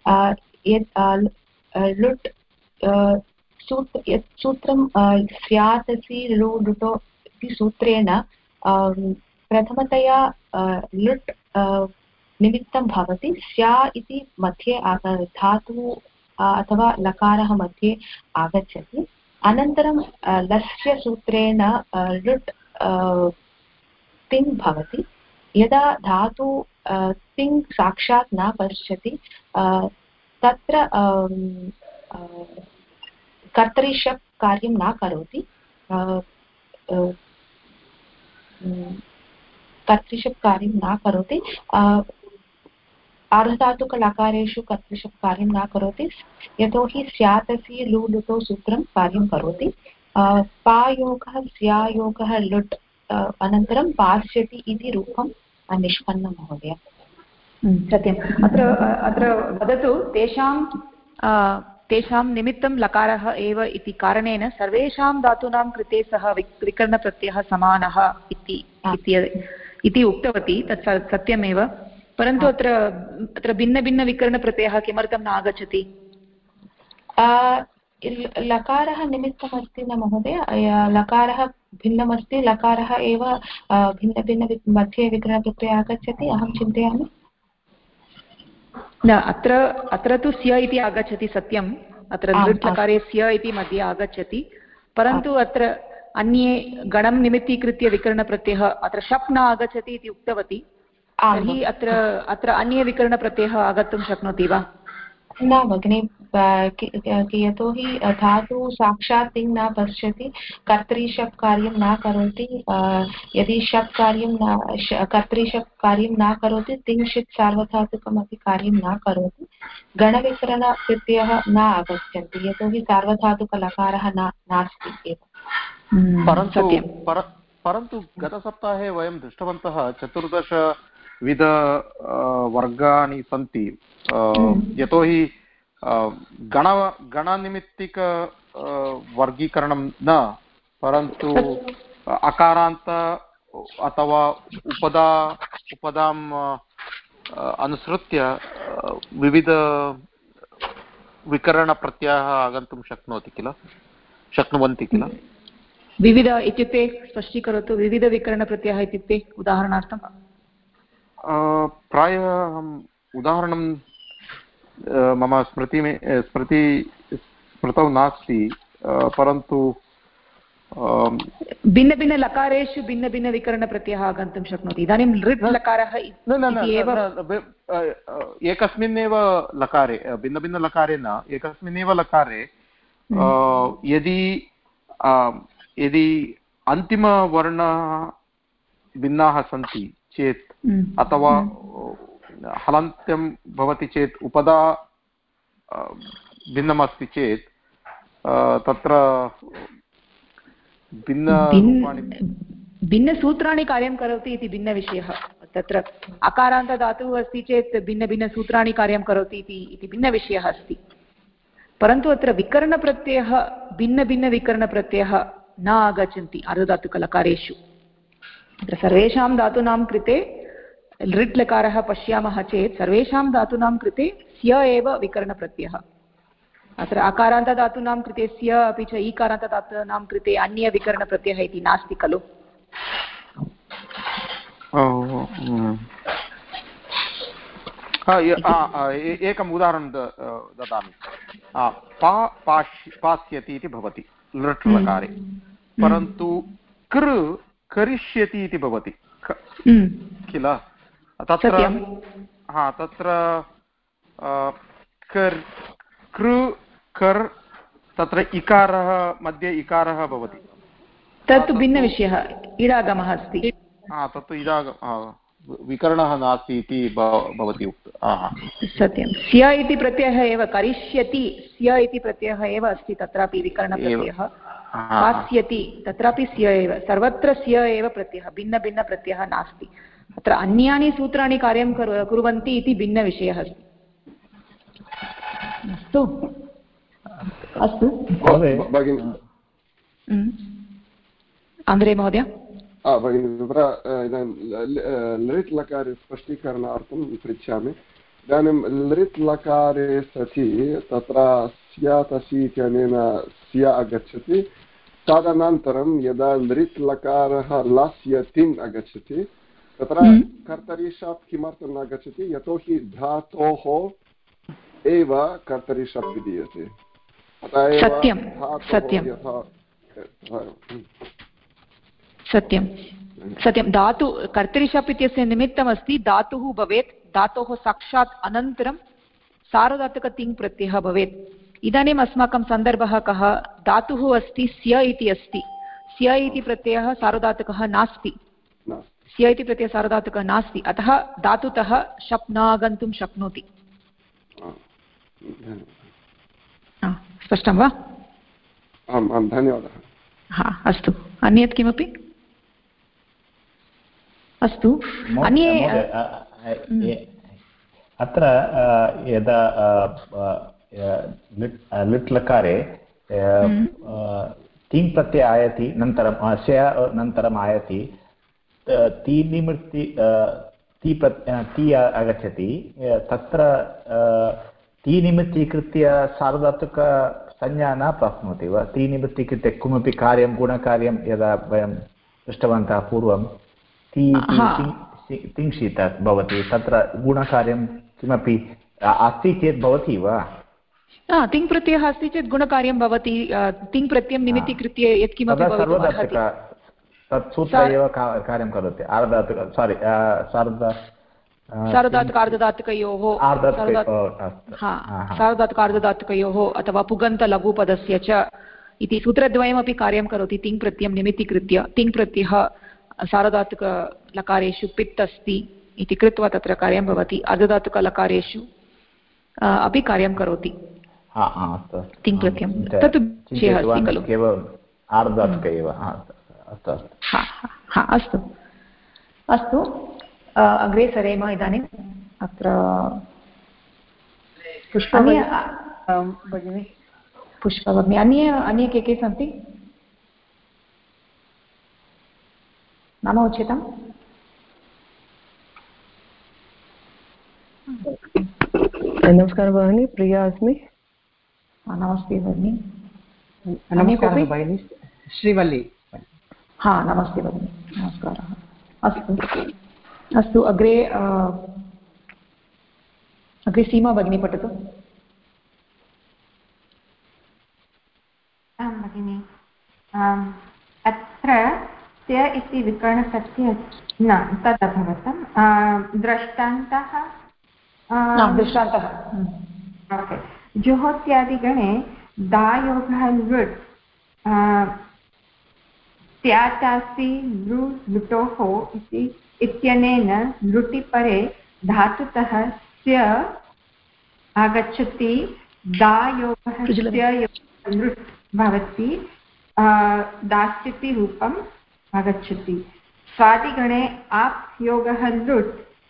लुट् यत् सूत्रं स्यातसि लुटो इति सूत्रेण प्रथमतया लुट् निमित्तं भवति, स्या इति मध्ये धातुः अथवा लकारः मध्ये आगच्छति। अनन्तरं लस्य सूत्रेण लुट् तिङ् भवति। यदा धातु तिङ् साक्षात् न पश्यति तत्र कर्तरि शप् कार्यं न करोति। कर्तरि शप् कार्यं न करोति। आर्धधातुकलकारेषु कर्तरि शप् कार्यं न करोति, यतोहि स्यातसि लुटो सूत्रं कार्यं करोति। पायोगः स्यायोगः लुट् अनन्तरं पास्यति इति रूपं निष्पन्नं महोदय। सत्यम्। अत्र वदतु, तेषां निमित्तं लकारः एव इति कारणेन सर्वेषां धातूनां कृते सः विकरणप्रत्ययः समानः इति उक्तवती। तत् सत्यमेव, परन्तु अत्र भिन्नभिन्नविकरणप्रत्ययः किमर्थं न आगच्छति? लकारः निमित्तमस्ति न महोदय, लकारः भिन्नमस्ति, लकारः एव भिन्नभिन्न मध्ये विकरणप्रत्ययः आगच्छति अहं चिन्तयामि। न, अत्र तु स्य इति आगच्छति, सत्यम्। अत्र लृट् लकारे स्य इति मध्ये आगच्छति, परन्तु अत्र अन्ये गणं निमित्तीकृत्य विकरणप्रत्ययः अत्र शप् न आगच्छति इति उक्तवती। तर्हि अत्र अन्ये विकरणप्रत्ययः आगन्तुं शक्नोति वा? न भगिनि, यतोहि धातु साक्षात् तिङ् न पश्यति, कर्तरि शप् कार्यं न करोति। यदि शप् कार्यं कर्तरि शप् कार्यं न करोति, तिङ्क्षित् सार्वधातुकमपि कार्यं न करोति, गणविकरणप्रत्ययः न आगच्छन्ति, यतोहि सार्वधातुकलकारः नास्ति एव। परन्तु गतसप्ताहे वयं दृष्टवन्तः 14 वर्गाणि सन्ति। यतोहि गणनिमित्तिक वर्गीकरणं न, परन्तु अकारान्त अथवा उपदाम् अनुसृत्य विविध विकरणप्रत्ययः आगन्तुं शक्नुवन्ति किल? विविध इत्युक्ते स्पष्टीकरोतु। विविधविकरणप्रत्ययः इत्युक्ते उदाहरणार्थं प्रायः अहम् उदाहरणं मम स्मृतौ नास्ति, परन्तु भिन्नभिन्नलकारेषु भिन्नभिन्नविकरणप्रत्ययः आगन्तुं शक्नोति। इदानीं लृट् लकारः एव एकस्मिन्नेव लकारे, भिन्नभिन्नलकारे न, एकस्मिन्नेव लकारे यदि अन्तिमवर्णाः भिन्नाः सन्ति चेत् अथवा हलन्त्यं भवति चेत् उपदा भिन्नमस्ति चेत् तत्र भिन्नसूत्राणि कार्यं करोति इति भिन्नविषयः। तत्र अकारान्तधातुः अस्ति चेत् भिन्नभिन्नसूत्राणि कार्यं करोति इति भिन्नविषयः अस्ति। परन्तु अत्र विकरणप्रत्ययः भिन्नभिन्नविकरणप्रत्ययः न आगच्छन्ति आर्धधातुकलकारेषु। अत्र सर्वेषां धातूनां कृते लृट् लकारः पश्यामः चेत् सर्वेषां धातूनां कृते स्य एव विकरणप्रत्ययः। अत्र अकारान्तधातूनां कृते स्य अपि च ईकारान्तधातूनां कृते अन्यविकरणप्रत्ययः इति नास्ति खलु। एकम् उदाहरणं ददामि। पास्यति इति भवति लृट् लकारे, परन्तु करिष्यति इति भवति किल? तत्र कर् तत्र इकारः मध्ये इकारः भवति, तत्तु भिन्नविषयः, इडागमः अस्ति। तत्तु विकरणः नास्ति इति भवति सत्यं। स्य इति प्रत्ययः एव करिष्यति, स्य इति प्रत्ययः एव अस्ति तत्रापि विकरणप्रत्ययः। पास्यति तत्रापि स्य एव, सर्वत्र स्य एव प्रत्ययः, भिन्नभिन्नप्रत्ययः नास्ति। अत्र अन्यानि सूत्राणि कार्यं कुर्वन्ति इति भिन्नविषयः अस्ति। अस्तु अस्तु आन्द्रे महोदय। भगिनि तत्र लृट् लकारे स्पष्टीकरणार्थं पृच्छामि। इदानीं लृट् लकारे सति तत्र स्यातसि इत्यनेन स्य आगच्छति, तदनन्तरं यदा लृट् लकारः लस्यतिम् आगच्छति तत्र कर्तरि शप् किमर्थं न आगच्छति? यतोहि धातोः एव कर्तरि शप् विधीयते। सत्यं सत्यं सत्यं। धातु कर्तरि शप् इत्यस्य निमित्तमस्ति धातुः भवेत्, धातोः साक्षात् अनन्तरं सार्वधातुकतिङ् प्रत्ययः भवेत्। इदानीम् अस्माकं सन्दर्भः कः? धातुः अस्ति स्य इति अस्ति, स्य इति प्रत्ययः सार्वधातुकः नास्ति, स्य इति प्रत्ययः सार्वधातुकः नास्ति, अतः धातुतः शप् न आगन्तुं शक्नोति। स्पष्टं वा? आम् आम्, धन्यवादः। अस्तु, अन्यत् किमपि? अस्तु, अन्ये अत्र यदा लिट् लकारे तिङ् प्रत्यय आयति, नन्तरं स्य नन्तरम् आयति, ति निमित्ति ति आगच्छति, तत्र ति निमित्तीकृत्य सार्वधातुकसंज्ञा न प्राप्नोति वा? ति निमित्तीकृत्य किमपि कार्यं, गुणकार्यं यदा वयं दृष्टवन्तः पूर्वं, तिङ्क्षित भवति, तत्र गुणकार्यं किमपि अस्ति चेत् भवति वा? तिङ् प्रत्ययः अस्ति चेत् गुणकार्यं भवति। तिङ् प्रत्ययं निमित्तीकृत्य यत्किमपि सर्वधातुक तत् सूत्र एव कार्यं करोति। सार्वधातुक अर्धधातुकयोः, सार्वधातुक अर्धधातुकयोः अथवा पुगन्तलघुपदस्य च इति सूत्रद्वयमपि कार्यं करोति तिङ् प्रत्ययं निमित्तीकृत्य। तिङ् प्रत्ययः सार्वधातुकलकारेषु पित् अस्ति इति कृत्वा तत्र कार्यं भवति, अर्धधातुकलकारेषु अपि कार्यं करोति तिङ् प्रत्ययं। तत् विषयः अस्ति खलु। अस्तु अस्तु, अग्रे सरेम। इदानीम् अत्र पुष्पभगिनी, अन्ये के सन्ति? नाम उच्यताम्। नमस्कारः भगिनी, प्रिया अस्मि। नमस्ते भगिनि। नमस्कारः भगिनि, श्रीवल्ली। हा, नमस्ते भगिनि, नमस्कारः। अस्तु अग्रे सीमा भगिनी पठतु। आं भगिनि, अत्र स्य इति विकरणप्रत्ययः न तदभवतं दृष्टान्तः जुहोत्यादिगणे दायोगः लृट् त्याचासि लुटोः इत्यनेन लुटिपरे धातुतः स्य आगच्छति। दायोगः स्य लृट् भवति, दास्यति रूपम् आगच्छति। स्वादिगणे आप् योगः लुट्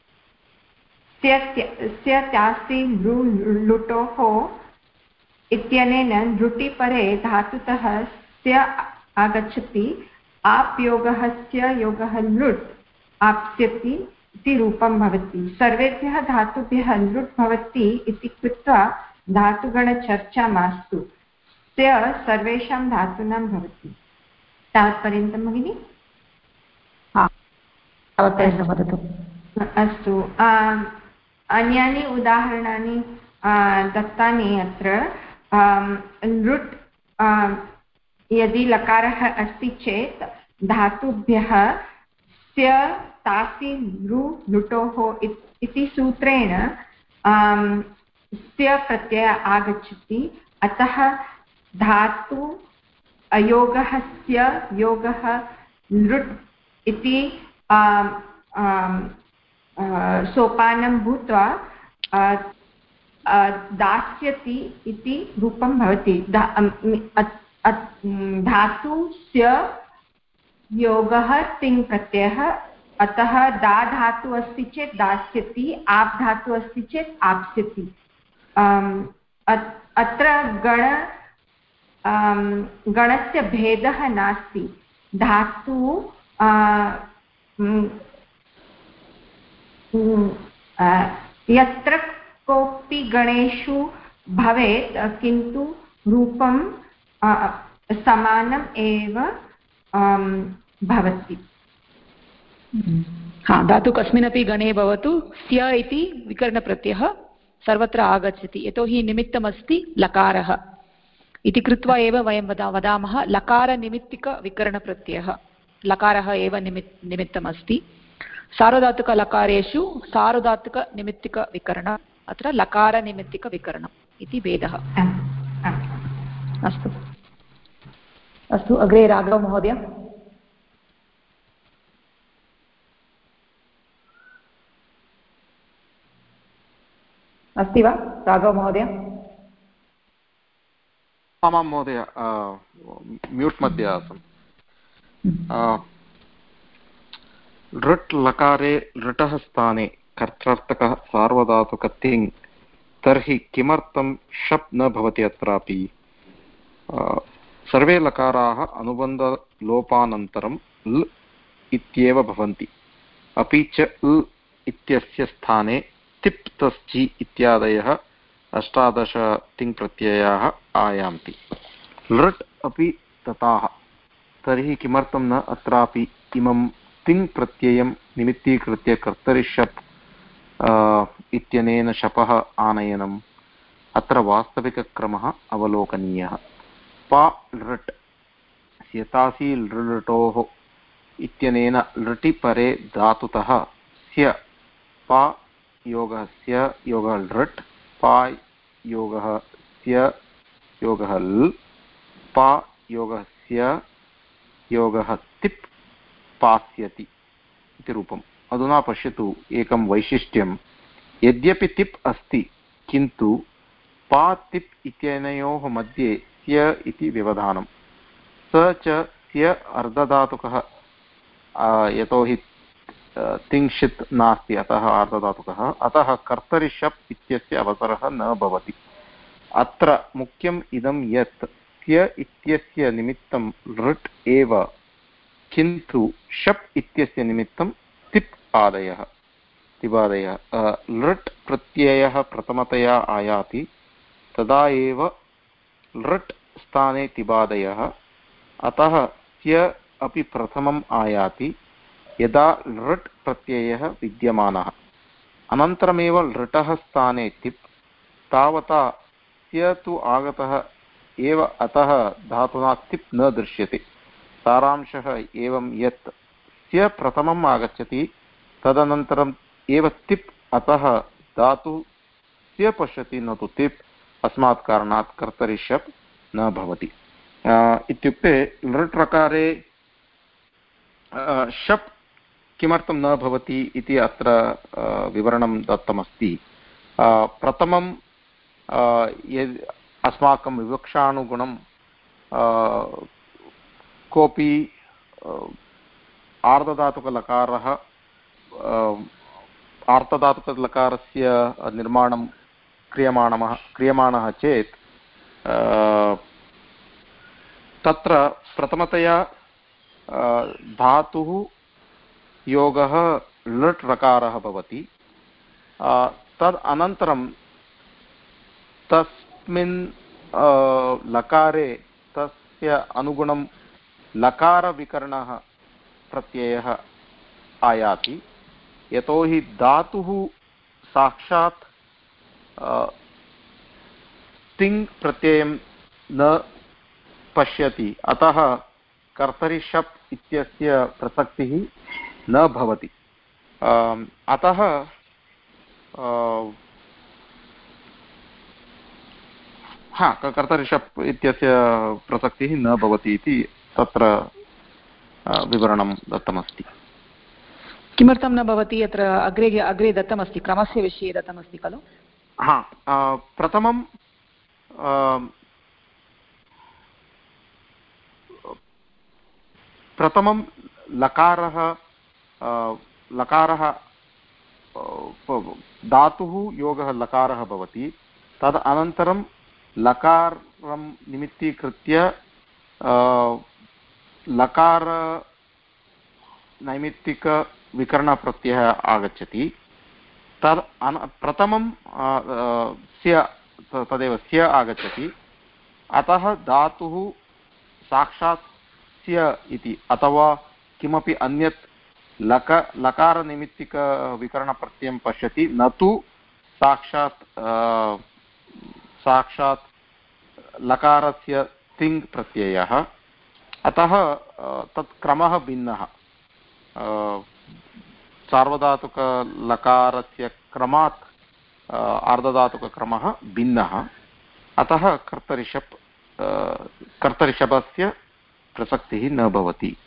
स्य त्यासि लुटोः इत्यनेन लुटिपरे धातुतः स्य आगच्छति। आप् योगः स्य योगः लुट् आप्स्यति इति रूपं भवति। सर्वेभ्यः धातुभ्यः लुट् भवति इति कृत्वा धातुगणचर्चा मास्तु। स्य सर्वेषां धातूनां भवति। तावत्पर्यन्तं भगिनि? तावत्पर्यन्तं वदतु। अस्तु, अन्यानि उदाहरणानि दत्तानि अत्र। लृट् यदि लकारः अस्ति चेत् धातुभ्यः स्य तासि लुटोः इति सूत्रेण स्य प्रत्ययः आगच्छति। अतः धातु योगः स्य योगः लृट् इति सोपानं भूत्वा दास्यति इति रूपं भवति। धातु स्य योगः तिङ् प्रत्ययः, अतः दा धातु अस्ति चेत् दास्यति, आप् धातु अस्ति चेत् आप्स्यति। अत्र गणस्य भेदः नास्ति। धातु यत्र कोऽपि गणेषु भवेत्, किन्तु रूपं समानम् एव भवति। हा, धातु कस्मिन्नपि गणे भवतु, स्य इति विकरणप्रत्ययः सर्वत्र आगच्छति, यतोहि निमित्तमस्ति लकारः इति कृत्वा एव वयं वदामः लकारनिमित्तिकविकरणप्रत्ययः। लकारः एव निमित्तमस्ति। सार्वधातुकलकारेषु सार्वधातुकनिमित्तिकविकरणम्, अत्र लकारनिमित्तिकविकरणम् इति भेदः। अस्तु अस्तु, अग्रे राघव महोदय। अस्ति वा राघव महोदय? आमां महोदय, म्यूट् मध्ये आसम्। लृट् लकारे लृटः स्थाने कर्त्रार्थकः सार्वधातुकतिङ्, तर्हि किमर्थं शप् न भवति अत्रापि? सर्वे लकाराः अनुबन्धलोपानन्तरं ल इत्येव भवन्ति। अपि च उ इत्यस्य स्थाने तिप् तस्जि इत्यादयः 18 तिङ्प्रत्ययाः आयान्ति। लृट् अपि तथाः। तर्हि किमर्थं न अत्रापि इमं तिङ्प्रत्ययं निमित्तीकृत्य कर्तरि शप् इत्यनेन शपः आनयनम्? अत्र वास्तविकक्रमः अवलोकनीयः। पा लृट् स्यतासि लृटोः इत्यनेन लृटि परे धातुतः स्य पा योगः स्य योगः लृट्, पा योगः स्य योगः ल, पा योगः स्य योगः तिप् पास्यति इति रूपम्। अधुना पश्यतु एकं वैशिष्ट्यं। यद्यपि तिप् अस्ति, किन्तु पा तिप् इत्यनयोः मध्ये स्य इति व्यवधानं। स च स्य अर्धधातुकः, यतोहि तिङ्क्षित् नास्ति, अतः अर्धधातुकः, अतः कर्तरि शप् इत्यस्य अवसरः न भवति। अत्र मुख्यम् इदं यत् स्य इत्यस्य निमित्तं लृट् एव, किन्तु शप् इत्यस्य निमित्तं तिपादयः। लृट् प्रत्ययः प्रथमतया आयाति, तदा एव लृट् स्थाने तिबादयः, अतः स्य अपि प्रथमम् आयाति यदा लृट् प्रत्ययः विद्यमानः। अनन्तरमेव लृटः स्थाने तिप्, तावता स्य तु आगतः एव, अतः धातुना तिप् न दृश्यते। सारांशः एवं यत् स्य प्रथमम् आगच्छति, तदनन्तरम् एव तिप्, अतः धातु स्य पश्यति न तु तिप्, अस्मात् कारणात् कर्तरि शप् न भवति। इत्युक्ते लृट् रकारे शप् किमर्थं न भवति इति अत्र विवरणं दत्तमस्ति। प्रथमं यद् अस्माकं विवक्षानुगुणं कोऽपि आर्धधातुकलकारः आर्धधातुकलकारस्य निर्माणं क्रियमाणः चेत् तत्र प्रथमतया धातुः योगः लृट् रकारः भवति। तद् अनन्तरं तस्मिन् लकारे तस्य अनुगुणं लकारविकरणः प्रत्ययः आयाति, यतोहि धातुः साक्षात् तिङ् प्रत्ययं न पश्यति, अतः कर्तरि शप् इत्यस्य प्रसक्तिः न भवति। अतः कर्तरि शप् इत्यस्य प्रसक्तिः न भवति इति तत्र विवरणं दत्तमस्ति। किमर्थं न भवति? अत्र अग्रे दत्तमस्ति, क्रमस्य विषये दत्तमस्ति खलु? प्रथमं लकारः धातुः योगः लकारः भवति। तद् अनन्तरं लकारं निमित्तीकृत्य लकार नैमित्तिकविकरणप्रत्ययः आगच्छति। तद् प्रथमं तदेव स्य आगच्छति, अतः धातुः साक्षात् स्य इति अथवा किमपि अन्यत् लकारनिमित्तिकविकरणप्रत्ययं पश्यति, न तु साक्षात् लकारस्य तिङ् प्रत्ययः। अतः तत् क्रमः भिन्नः, सार्वधातुकलकारस्य क्रमात् आर्धधातुकक्रमः भिन्नः। अतः कर्तरिशपस्य प्रसक्तिः न भवति।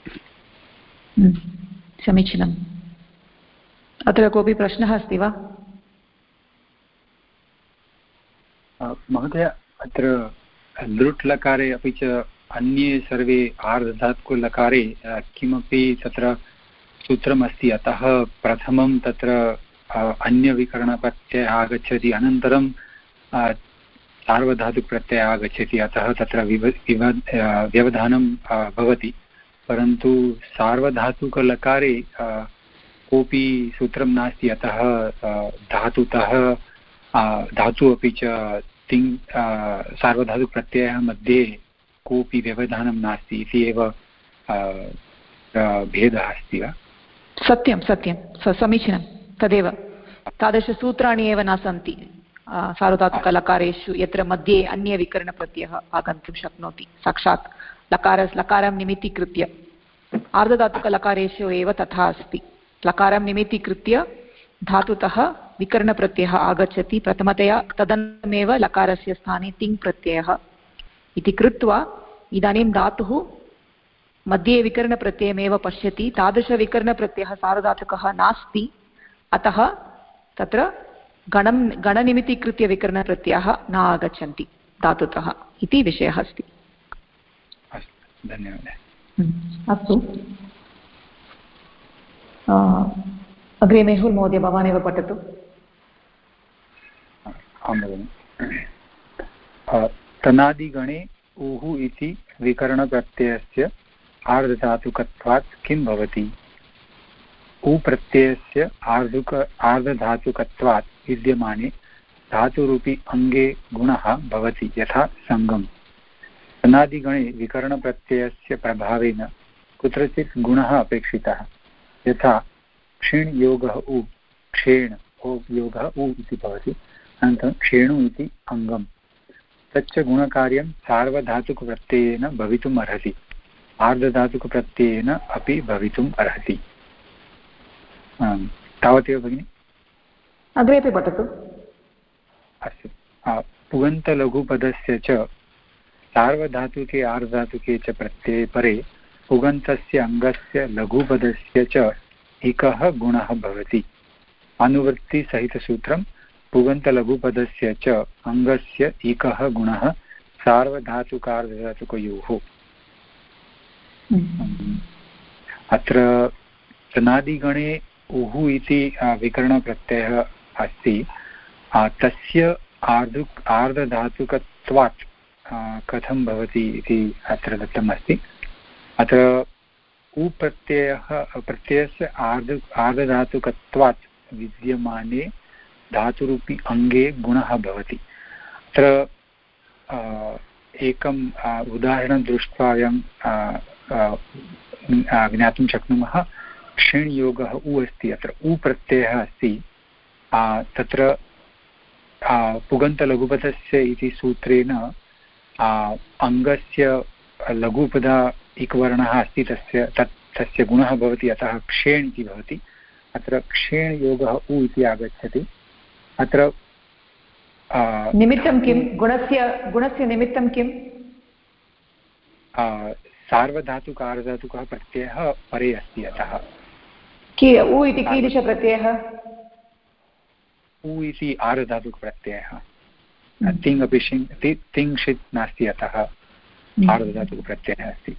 समीचीनम्। अत्र कोऽपि प्रश्नः अस्ति वा? महोदय, अत्र लृट् लकारे अपि च अन्ये सर्वे आर्धधातुकलकारे किमपि तत्र सूत्रमस्ति, अतः प्रथमं तत्र अन्यविकरणप्रत्ययः आगच्छति, अनन्तरं सार्वधातुकप्रत्ययः आगच्छति, अतः तत्र व्यवधानं भवति। परन्तु सार्वधातुकलकारे कोऽपि सूत्रं नास्ति, अतः धातु अपि च तिङ् सार्वधातुकप्रत्ययः मध्ये कोऽपि व्यवधानं नास्ति इति एव भेदः अस्ति वा? सत्यं समीचीनं। तदेव तादृशसूत्राणि एव न सन्ति सार्वधातुकलकारेषु, यत्र मध्ये अन्यविकरणप्रत्ययः आगन्तुं शक्नोति साक्षात् लकारं निमित्तीकृत्य। आर्धधातुकलकारेषु एव तथा अस्ति, लकारं निमित्तीकृत्य धातुतः विकरणप्रत्ययः आगच्छति प्रथमतया, तदनन्तरमेव लकारस्य स्थाने तिङ् प्रत्ययः इति कृत्वा इदानीं धातुः मध्ये विकरणप्रत्ययमेव पश्यति। तादृशविकरणप्रत्ययः सार्वधातुकः नास्ति, अतः तत्र गणनिमित्तीकृत्य विकरणप्रत्ययः न आगच्छन्ति धातुतः इति विषयः अस्ति। अस्तु, धन्यवादः। अस्तु, अग्रे मेहुल् महोदय, भवानेव पठतु। आं भगिनि। तनादिगणे ऊः इति विकरणप्रत्ययस्य आर्धधातुकत्वात् किं भवति? ऊ प्रत्ययस्य आर्धधातुकत्वात् विद्यमाने धातुरूपी अङ्गे गुणः भवति यथा सङ्गम्। अनादिगणे विकरणप्रत्ययस्य प्रभावेन कुत्रचित् गुणः अपेक्षितः यथा क्षीण् योगः उ क्षेण् योगः उ इति भवति। अनन्तरं क्षेणु इति अङ्गम्। तच्च गुणकार्यं सार्वधातुकप्रत्ययेन भवितुम् अर्हति, आर्धधातुकप्रत्ययेन अपि भवितुम् अर्हति। तावदेव भगिनि। अग्रेपि पठतु। अस्तु। पुगन्तलघुपदस्य च सार्वधातुके आर्धधातुके च प्रत्यये परे पुगन्तस्य अङ्गस्य लघुपदस्य च एकः गुणः भवति। अनुवृत्तिसहितसूत्रं पुगन्तलघुपदस्य च अङ्गस्य एकः गुणः सार्वधातुकार्धधातुकयोः। अत्र तनादिगणे उः इति विकरणप्रत्ययः अस्ति। तस्य आर्धधातुकत्वात् कथं भवति इति अत्र दत्तमस्ति। अत्र उ प्रत्ययस्य आर्धधातुकत्वात् विद्यमाने धातुरूपी अङ्गे गुणः भवति। अत्र एकम् उदाहरणं दृष्ट्वा वयं ज्ञातुं शक्नुमः। क्षिण् योगः उ अस्ति, अत्र उ प्रत्ययः अस्ति। तत्र पुगन्तलघुपदस्य इति सूत्रेण अङ्गस्य लघुपदा इक्वर्णः अस्ति, तस्य गुणः भवति, अतः क्षेण् इति भवति। अत्र क्षेण् योगः उ इति आगच्छति। अत्र निमित्तं किं? गुणस्य निमित्तं किं? सार्वधातुक आर्धधातुकः प्रत्ययः परे अस्ति, अतः उ इति कीदृशप्रत्ययः? उ इति आर्धधातुकप्रत्ययः। तिङ् अपि तिङ् षित् नास्ति, अतः आर्धधातुकप्रत्ययः अस्ति।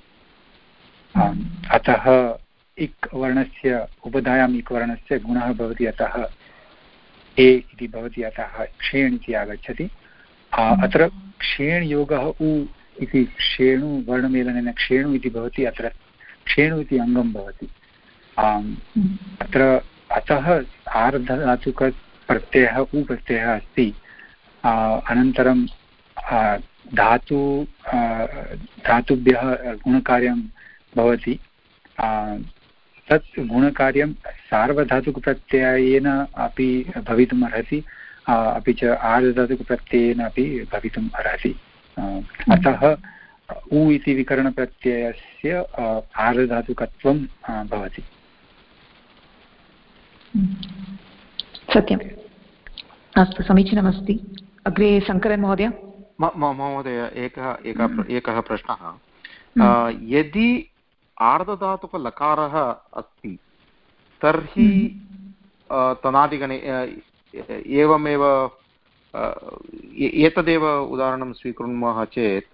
अतः इक् वर्णस्य उपधायाम् इक् वर्णस्य गुणः भवति, अतः ए इति भवति, अतः क्षेण् इति आगच्छति। अत्र क्षेण् योगः उ इति क्षेणु वर्णमेलनेन क्षेणु इति भवति। अत्र क्षेणु इति अङ्गं भवति। अत्र अतः आर्धधातुकप्रत्ययः उ प्रत्ययः अस्ति। अनन्तरं धातुभ्यः गुणकार्यं भवति। तत् गुणकार्यं सार्वधातुकप्रत्ययेन अपि भवितुम् अर्हति, अपि च आर्धधातुकप्रत्ययेन अपि भवितुम् अर्हति। अतः उ इति विकरणप्रत्ययस्य आर्धधातुकत्वं भवति। सत्यम्। अस्तु, समीचीनमस्ति। अग्रे शङ्करन् महोदय। महोदय, एकः प्रश्नः। यदि आर्धधातुकलकारः अस्ति तर्हि तनादिगणे एवमेव एतदेव उदाहरणं स्वीकुर्मः चेत्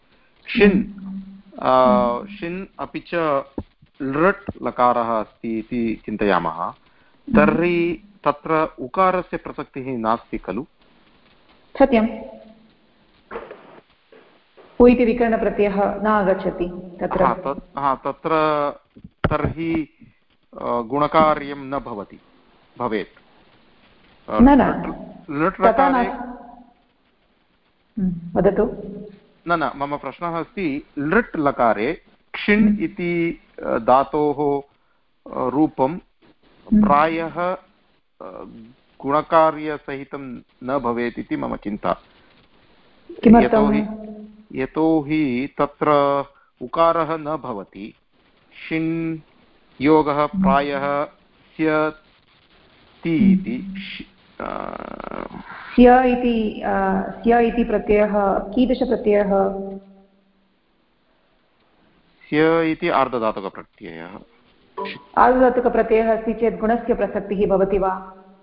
शिन् अपि च लृट् लकारः अस्ति इति चिन्तयामः, तर्हि तत्र उकारस्य प्रसक्तिः नास्ति खलु? सत्यम्। उ इति विकरणप्रत्ययः न आगच्छति तत्र। तत्र तर्हि गुणकार्यं न भवेत्। लृट् लकारे वदतु। न, मम प्रश्नः अस्ति, लृट् लकारे क्षिण् इति धातोः रूपं प्रायः गुणकार्यसहितं न भवेत् इति मम चिन्ता। यतोहि तत्र उकारः न भवति। शिन् योगः प्रायः स्यति इति। स्य इति प्रत्ययः कीदृशप्रत्ययः? स्य इति आर्धधातुकप्रत्ययः। आर्धधातुकप्रत्ययः अस्ति चेत् गुणस्य प्रसक्तिः भवति वा?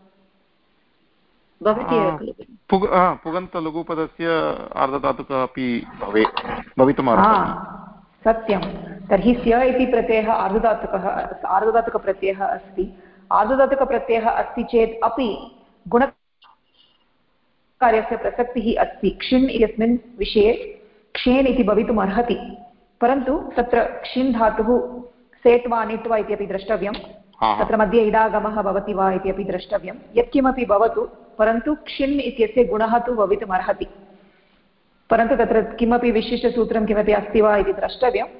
पुगन्तलघुपदस्य आर्धधातुकः अपि भवितुमर्हति। सत्यं। तर्हि स्य इति प्रत्ययः आर्धधातुकप्रत्ययः अस्ति। आर्धधातुकप्रत्ययः अस्ति चेत् अपि गुणकार्यस्य प्रसक्तिः अस्ति। क्षिण् इत्यस्मिन् विषये क्षेन् इति भवितुम् अर्हति, परन्तु तत्र क्षिन् धातुः सेट् वा निट् वा इत्यपि द्रष्टव्यं। तत्र मध्ये इडागमः भवति वा इत्यपि द्रष्टव्यं। यत्किमपि भवतु, परन्तु क्षिन् इत्यस्य गुणः तु भवितुमर्हति, परन्तु तत्र किमपि विशिष्टसूत्रं किमपि अस्ति वा इति द्रष्टव्यं।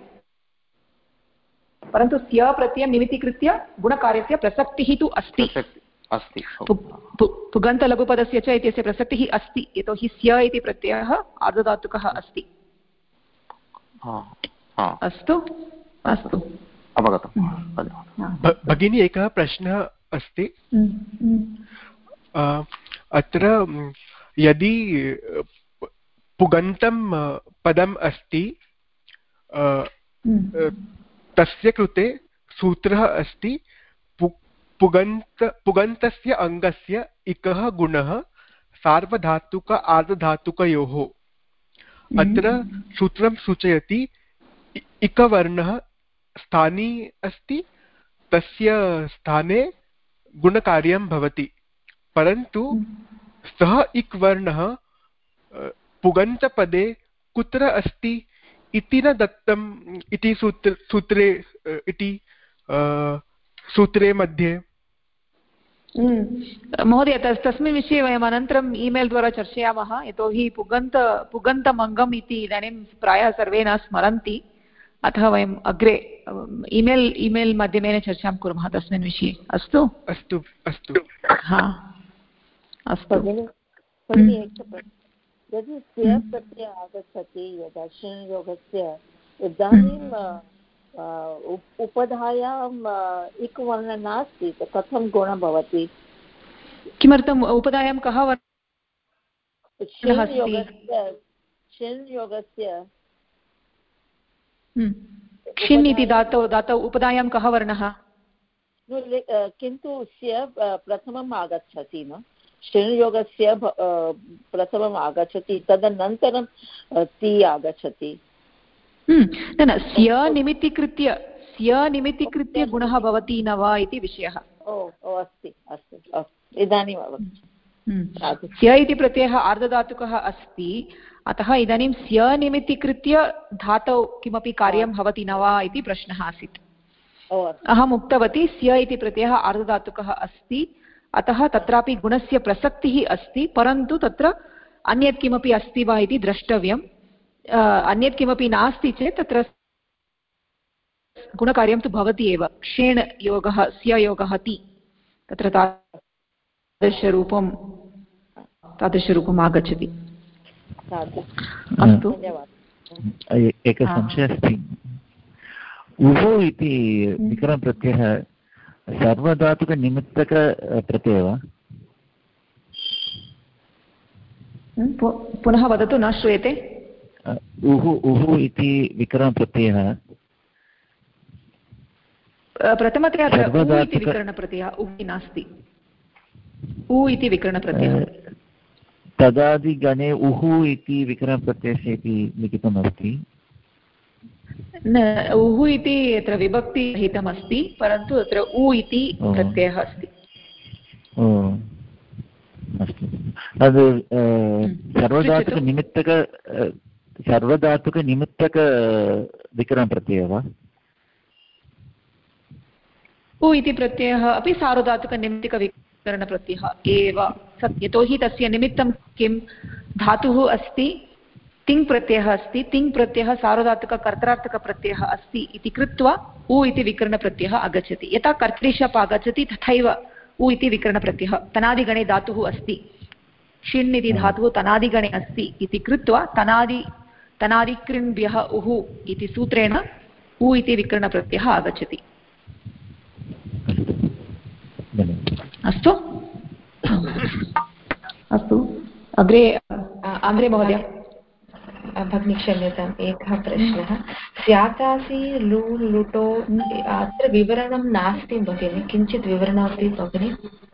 परन्तु स्य प्रत्ययं निमित्तीकृत्य गुणकार्यस्य प्रसक्तिः तु अस्ति। पुगन्तलघुपदस्य च इत्यस्य प्रसक्तिः अस्ति, यतोहि स्य इति प्रत्ययः आर्धधातुकः अस्ति। अस्तु अस्तु अवगतं। भगिनी एकः प्रश्नः अस्ति। अत्र यदि पुगन्तं पदम् अस्ति तस्य कृते सूत्रः अस्ति पुगन्तस्य अङ्गस्य इकः गुणः सार्वधातुक आर्धधातुकयोः। अत्र सूत्रं सूचयति इकवर्णः स्थानी अस्ति, तस्य स्थाने गुणकार्यं भवति, परन्तु सः इक्वर्णः पुगन्तपदे कुत्र अस्ति इति न दत्तम् इति सूत्रे मध्ये। महोदय, तस्मिन् विषये वयम् अनन्तरम् ईमेल् द्वारा चर्चयामः, यतोहि पुगन्तमङ्गम् इति इदानीं प्रायः सर्वे न स्मरन्ति, अतः वयम् अग्रे ईमेल् माध्यमेन चर्चां कुर्मः तस्मिन् विषये। अस्तु अस्तु अस्तु अस्तु। यदि स्य प्रत्ययः आगच्छति यदा संयोगस्य, इदानीं उपधायाम् इक् वर्णः नास्ति, कथं गुणः भवति? किमर्थम्? उपधायां कः वर्णः? क्षिन् इति धातौ उपधायां कः वर्णः? किन्तु स्य प्रथमम् आगच्छति न, संयोगस्य प्रथमम् आगच्छति, तदनन्तरं ति आगच्छति। न न, स्य निमित्तीकृत्य गुणः भवति न वा इति विषयः। अस्ति अस्तु, इदानीम् अवगतम्। स्य इति प्रत्ययः आर्धधातुकः अस्ति, अतः इदानीं स्य निमित्तीकृत्य धातौ किमपि कार्यं भवति न वा इति प्रश्नः आसीत्। अहम् उक्तवती स्य इति प्रत्ययः आर्धधातुकः अस्ति, अतः तत्रापि गुणस्य प्रसक्तिः अस्ति, परन्तु तत्र अन्यत् किमपि अस्ति वा इति द्रष्टव्यम्। अन्यत् किमपि नास्ति चेत् तत्र गुणकार्यं तु भवति एव। क्षेण योगः स्य योगः ति, तत्र तादृशरूपम् आगच्छति। अस्तु। एकः संशयः अस्ति। उः इति विकरणप्रत्ययः सर्वधातुकनिमित्तकप्रत्ययः वा? पुनः वदतु, न श्रूयते। उः इति विकरणप्रत्ययः प्रथमतया उ इति विकरणप्रत्ययः उः नास्ति। उ इति विकरणप्रत्ययः। तदादिगणे उः इति विकरणप्रत्ययस्य इति लिखितमस्ति। न, उः इति अत्र विभक्तिरहितमस्ति, परन्तु अत्र उ इति प्रत्ययः अस्ति। अस्तु, तद् सर्वधातुकनिमित्तकविकरणप्रत्ययः वा? उ इति प्रत्ययः अपि सार्वधातुकनिमित्तकविकरणप्रत्ययः एव। यतोहि तस्य निमित्तं किं, धातुः अस्ति, तिङ् प्रत्ययः अस्ति, तिङ् प्रत्ययः सार्वधातुककर्तरार्थकप्रत्ययः अस्ति इति कृत्वा उ इति विकरणप्रत्ययः आगच्छति। यथा कर्तृशप् आगच्छति तथैव उ इति विकरणप्रत्ययः। तनादिगणे धातुः अस्ति, षिन् इति धातुः तनादिगणे अस्ति इति कृत्वा तनादिकृन्भ्यः उः इति सूत्रेण उ इति विकरणप्रत्ययः आगच्छति। अस्तु अस्तु, अग्रे आन्द्रे महोदय। भगिनी क्षम्यताम्, एकः प्रश्नः। स्यातासि लु लुटो, अत्र विवरणं नास्ति भगिनि, किञ्चित् विवरणमपि भगिनि।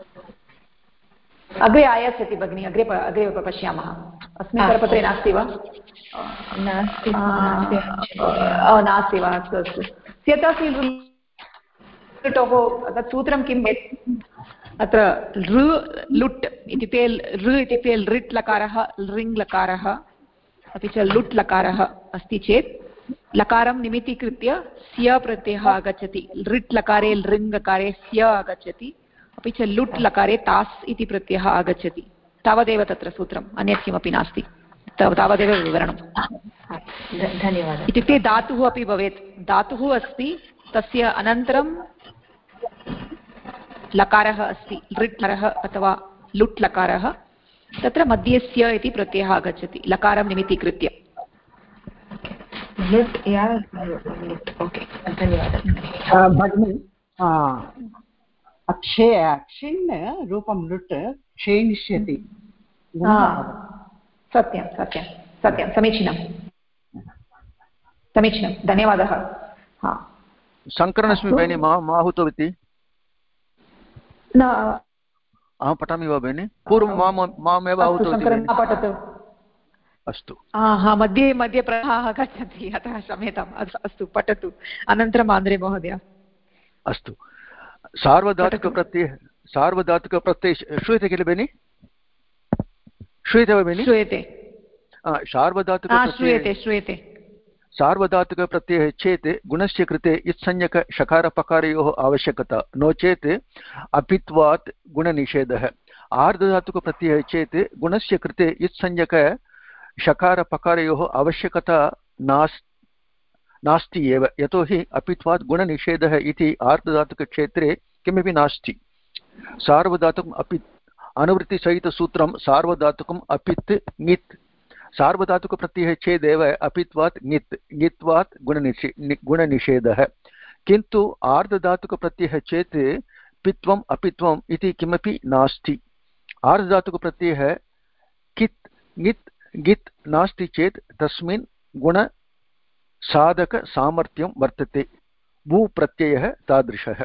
अग्रे आयास्यति भगिनि, अग्रे पश्यामः। अस्मिन् करपत्रे नास्ति वा? नास्ति वा? अस्तु अस्तु। स्यातासि लुटोः तत् सूत्रं किम्? अत्र लुट् इति पे लृट् लकारः, लृङ् लकारः अपि च लुट् लकारः अस्ति चेत् लकारं निमित्तीकृत्य स्य प्रत्ययः आगच्छति। लृट् लकारे लृङ् लकारे स्य आगच्छति, अपि च लुट् लकारे तास् इति प्रत्ययः आगच्छति तावदेव तत्र सूत्रम् अन्यत् किमपि नास्ति तावदेव विवरणं धन्यवादः इत्युक्ते धातुः अपि भवेत् धातुः अस्ति तस्य अनन्तरं लकारः अस्ति लृट् लकारः अथवा लुट् लकारः तत्र मध्ये स्य इति प्रत्ययः आगच्छति लकारं निमित्तीकृत्य भगिनि क्षिण् रूपं लुट् क्षीणिष्यति सत्यं सत्यं सत्यं समीचीनं समीचीनं धन्यवादः शङ्करनस्मि भगिनि माहुतवती न अहं पठामि वा भगिनि पूर्वं मामेव आहूतवती अस्तु मध्ये मध्ये प्रवाहः गच्छति अतः क्षम्यताम् अस्तु पठतु अनन्तरम् आन्द्रे महोदय अस्तु सार्वधातुकप्रत्ययः श्रूयते किल भगिनि श्रूयते वा भगिनि श्रूयते श्रूयते सार्वधातुकप्रत्ययः चेत् गुणस्य कृते इत्संज्ञकषकारपकारयोः आवश्यकता नो चेत् अपित्वात् गुणनिषेधः आर्धधातुकप्रत्ययः चेत् गुणस्य कृते इत्संज्ञकषकारपकारयोः आवश्यकता नास्ति एव यतोहि अपित्वात् गुणनिषेधः इति आर्धधातुकक्षेत्रे किमपि नास्ति सार्वधातुकम् अपित् अनुवृत्तिसहितसूत्रं सार्वधातुकम् अपित् ङित् सार्वधातुकप्रत्ययः चेदेव अपित्वात् ङित् ङित्वात् गुणनिषेधः किन्तु आर्धधातुकप्रत्ययः चेत् पित्वम् अपित्वम् इति किमपि नास्ति आर्धधातुकप्रत्ययः कित् ङित् ङित् नास्ति चेत् तस्मिन् गुणसाधकसामर्थ्यं वर्तते भूप्रत्ययः तादृशः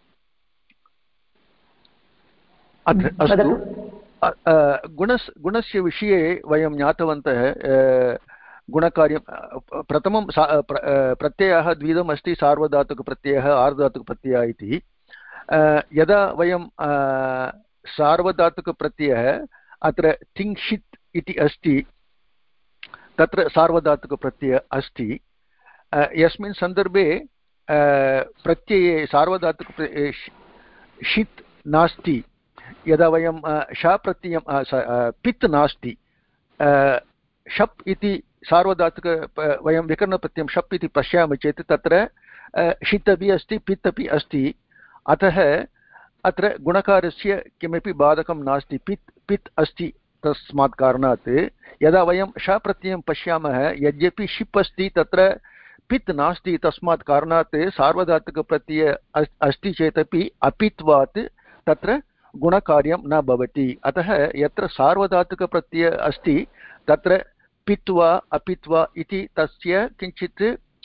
अस्तु गुणस्य विषये वयं ज्ञातवन्तः गुणकार्यं प्रथमं प्रत्ययः द्विधम् अस्ति सार्वधातुकप्रत्ययः आर्धधातुकप्रत्ययः इति यदा वयं सार्वधातुकप्रत्ययः अत्र तिङ्क्षित् इति अस्ति तत्र सार्वधातुकप्रत्ययः अस्ति यस्मिन् सन्दर्भे प्रत्यये सार्वधातुकप्रत्यये षित् नास्ति यदा वयं शप्रत्ययं पित् नास्ति शप् इति सार्वधातुक वयं विकरणप्रत्ययं शप् इति पश्यामः चेत् तत्र षित् अपि अस्ति पित् अपि अस्ति अतः अत्र गुणकारस्य किमपि बाधकं नास्ति पित् अस्ति तस्मात् कारणात् यदा वयं शप्रत्ययं पश्यामः यद्यपि शिप् अस्ति तत्र पित् नास्ति तस्मात् कारणात् सार्वधातुकप्रत्ययः अस्ति चेदपि अपित्वात् तत्र गुणकार्यं न भवति अतः यत्र सार्वधातुकप्रत्ययः अस्ति तत्र पित्वा अपित्वा इति तस्य किञ्चित्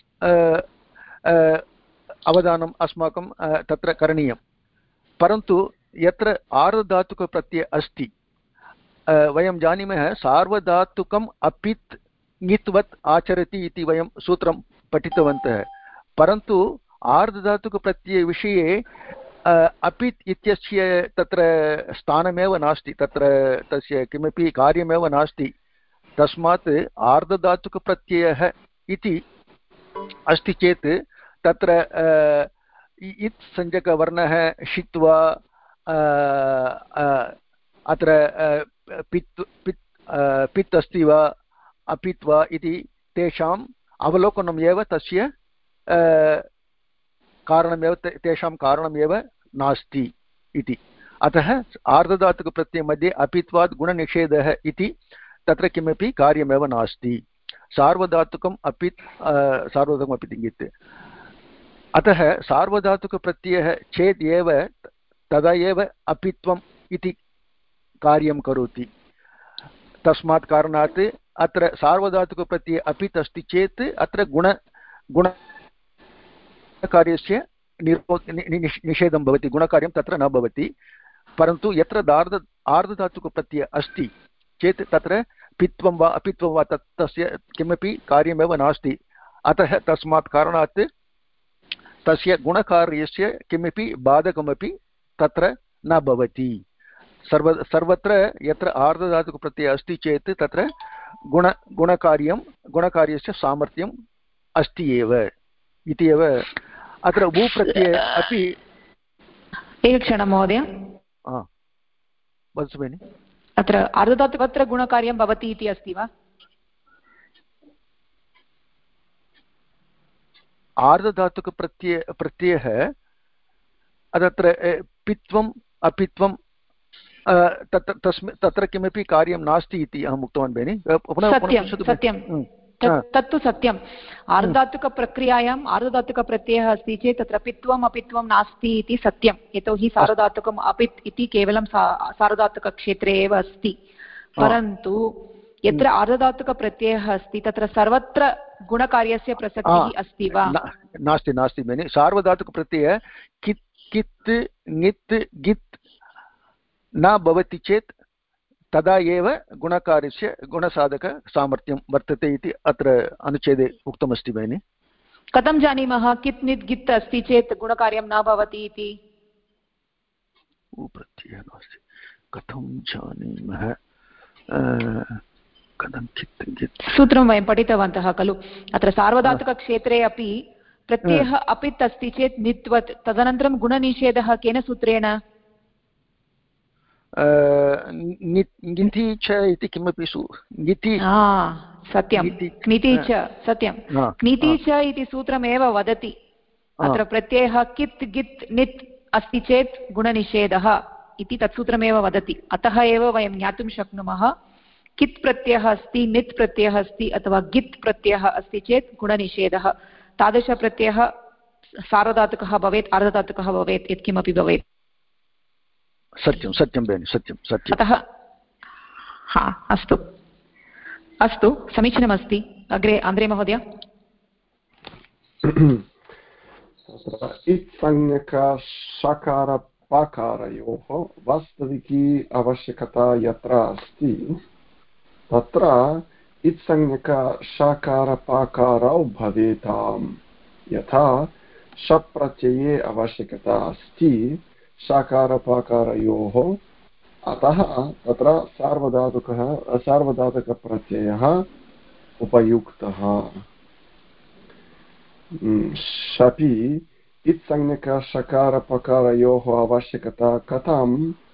अवधानम् अस्माकं तत्र करणीयं परन्तु यत्र आर्धधातुकप्रत्ययः अस्ति वयं जानीमः सार्वधातुकम् अपित् ङित्वत् आचरति इति वयं सूत्रं पठितवन्तः परन्तु आर्धधातुकप्रत्ययविषये अपित् इत्यस्य तत्र स्थानमेव नास्ति तत्र तस्य किमपि कार्यमेव नास्ति तस्मात् आर्धधातुकप्रत्ययः इति अस्ति चेत् तत्र इत् संज्ञकवर्णः षित्वा अत्र पित् अस्ति वा अपित् वा इति तेषाम् अवलोकनम् एव तस्य कारणमेव तेषां कारणमेव नास्ति इति अतः आर्धधातुकप्रत्ययमध्ये अपित्वात् गुणनिषेधः इति तत्र किमपि कार्यमेव नास्ति सार्वधातुकम् अपित् सार्वधातुकम् अपित् ङित् अतः सार्वधातुकप्रत्ययः चेत् एव तदा एव अपित्वम् इति कार्यं करोति तस्मात् कारणात् अत्र सार्वधातुकप्रत्यये अपित् अस्ति चेत् अत्र गुणकार्यस्य निषेधं भवति गुणकार्यं तत्र न भवति परन्तु यत्र आर्धधातुकप्रत्ययः अस्ति चेत् तत्र पित्वं वा अपित्वं वा तस्य किमपि कार्यमेव नास्ति अतः तस्मात् कारणात् तस्य गुणकार्यस्य किमपि बाधकमपि तत्र न भवति सर्वत्र यत्र आर्धधातुकप्रत्ययः अस्ति चेत् तत्र गुणकार्यस्य सामर्थ्यम् अस्ति एव इति एव अत्र भूप्रत्यये अपि एकक्षणं महोदय वदतु भगिनि। अत्र आर्धधातुकत्र गुणकार्यं भवति इति अस्ति वा? प्रत्ययः तत्र पित्वम् अपित्वं तत्र किमपि कार्यं नास्ति इति अहम् उक्तवान् भगिनि। सत्यं तत्तु सत्यम्। आर्धधातुकप्रक्रियायाम् आर्धधातुकप्रत्ययः अस्ति चेत् तत्र पित्वम् अपित्वं नास्ति इति सत्यं, यतोहि सार्वधातुकम् अपित् इति केवलं सार्वधातुकक्षेत्रे एव अस्ति। परन्तु यत्र आर्धधातुकप्रत्ययः अस्ति तत्र सर्वत्र गुणकार्यस्य प्रसक्तिः अस्ति वा? नास्ति नास्ति भगिनि। सार्वधातुकप्रत्ययः कित् कित् ङित् गित् न भवति चेत् तदा एव गुणकार्यस्य गुणसाधकसामर्थ्यं वर्तते इति अत्र अनुच्छेदे उक्तमस्ति भगिनि। कथं जानीमः कित् नित् गित् अस्ति चेत् गुणकार्यं न भवति इति? प्रत्ययः नास्ति कथं जानीमः? कथं कित् गित् सूत्रं वयं पठितवन्तः खलु। अत्र सार्वधातुकक्षेत्रे अपि प्रत्ययः अपित् अस्ति चेत् नित्वत्, तदनन्तरं गुणनिषेधः केन सूत्रेण? ङिति च इति किमपि सत्यं क्निति च सत्यं क्निति च इति सूत्रमेव वदति। अत्र प्रत्ययः कित् गित् नित् अस्ति चेत् गुणनिषेधः इति तत्सूत्रमेव वदति। अतः एव वयं ज्ञातुं शक्नुमः कित् प्रत्ययः अस्ति, नित् प्रत्ययः अस्ति अथवा गित् प्रत्ययः अस्ति चेत् गुणनिषेधः। तादृशप्रत्ययः सार्वधातुकः भवेत्, आर्धधातुकः भवेत्, यत्किमपि भवेत्। सत्यं सत्यं भगिनि, सत्यं सत्यम्। अतः अस्तु अस्तु समीचीनमस्ति। अग्रे आन्द्रे महोदय। इत्संज्ञकशकारपकारयोः वास्तविकी आवश्यकता यत्र अस्ति तत्र इत्संज्ञकशकारपकारौ भवेताम्। यथा शप् प्रत्यये आवश्यकता अस्ति शकारपकारयोः, अतः तत्र सार्वधातुकप्रत्ययः उपयुक्तः। शपि इत्संज्ञकशकारपकारयोः आवश्यकता कथं?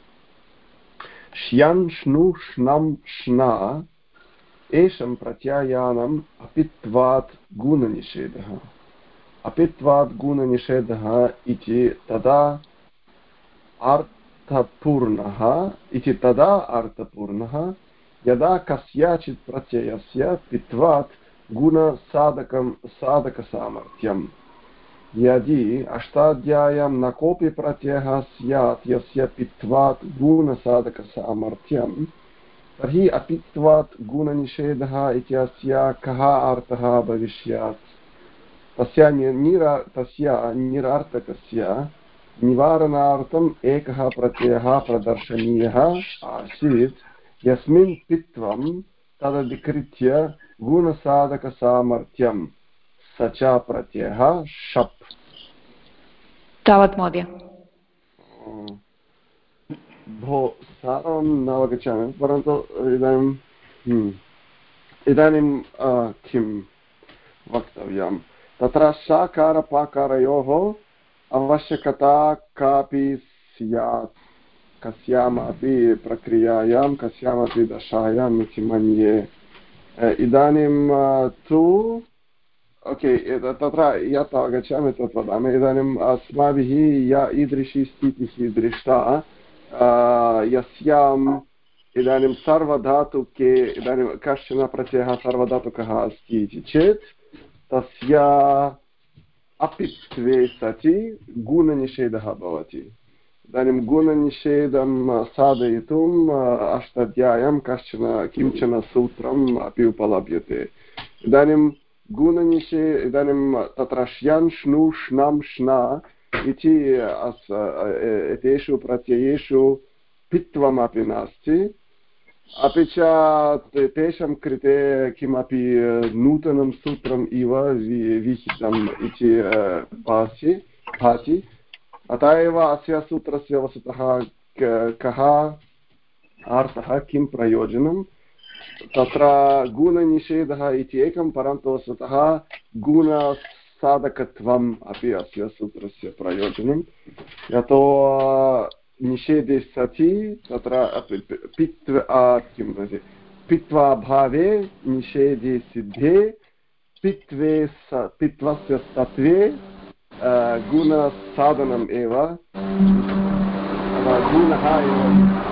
श्यन् श्नु श्नं श्ना एषं प्रत्ययानाम् अपित्वात् गुणनिषेधः। अपित्वात् गुणनिषेधः इति तदा अर्थपूर्णः यदा कस्याचित् प्रत्ययस्य पित्वात् साधकसामर्थ्यं। यदि अष्टाध्याय्यां न कोऽपि प्रत्ययः स्यात् यस्य पित्वात् गुणसाधकसामर्थ्यं, तर्हि अपित्वात् गुणनिषेधः इत्यस्य कः अर्थः भविष्यत्? तस्य निरर्थकस्य निवारणार्थम् एकः प्रत्ययः प्रदर्शनीयः आसीत् यस्मिन् पित्वं तदधिकृत्य गुणसाधकसामर्थ्यं, स च प्रत्ययः शप्। तावत् महोदय। भो सारं न अवगच्छामि, परन्तु इदानीं किं वक्तव्यं? तत्र शकारपकारयोः आवश्यकता कापि स्यात् कस्यामपि प्रक्रियायां, कस्यामपि दशायाम् इति मन्ये। इदानीं तु तत्र यत् आगच्छामि तत् वदामि। इदानीम् अस्माभिः या ईदृशी स्थितिः दृष्टा, यस्याम् इदानीं सर्वधातुके इदानीं कश्चन प्रत्ययः सर्वधातुकः अस्ति इति चेत् तस्य अपित्वे सति गुणनिषेधः भवति। इदानीं गुणनिषेधं साधयितुम् अष्टाध्याय्यां किञ्चन सूत्रम् अपि उपलभ्यते। इदानीं इदानीं तत्र श्यन् श्नु श्नं श्ना इति एतेषु प्रत्ययेषु पित्वमपि नास्ति, अपि च तेषां कृते किमपि नूतनं सूत्रम् इव विहितम् इति भाति। अतः एव अस्य सूत्रस्य वस्तुतः कः अर्थः, किं प्रयोजनं? तत्र गुणनिषेधः इति एकं, परन्तु वस्तुतः गुणसाधकत्वम् अपि अस्य सूत्रस्य प्रयोजनं। यतो निषेधे सति तत्र पित्वाभावे निषेधे सिद्धे पित्वस्य सत्त्वे गुणसाधनम् एव गुणः एव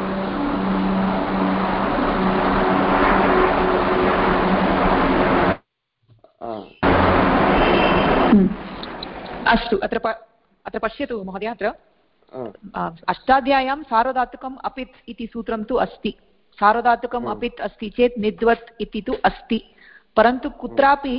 अस्तु अत्र पश्यतु महोदय अत्र अष्टाध्याय्यां सार्वधातुकम् अपित् इति सूत्रं तु अस्ति सार्वधातुकम् अपित् अस्ति चेत् निद्वत् इति तु अस्ति परन्तु कुत्रापि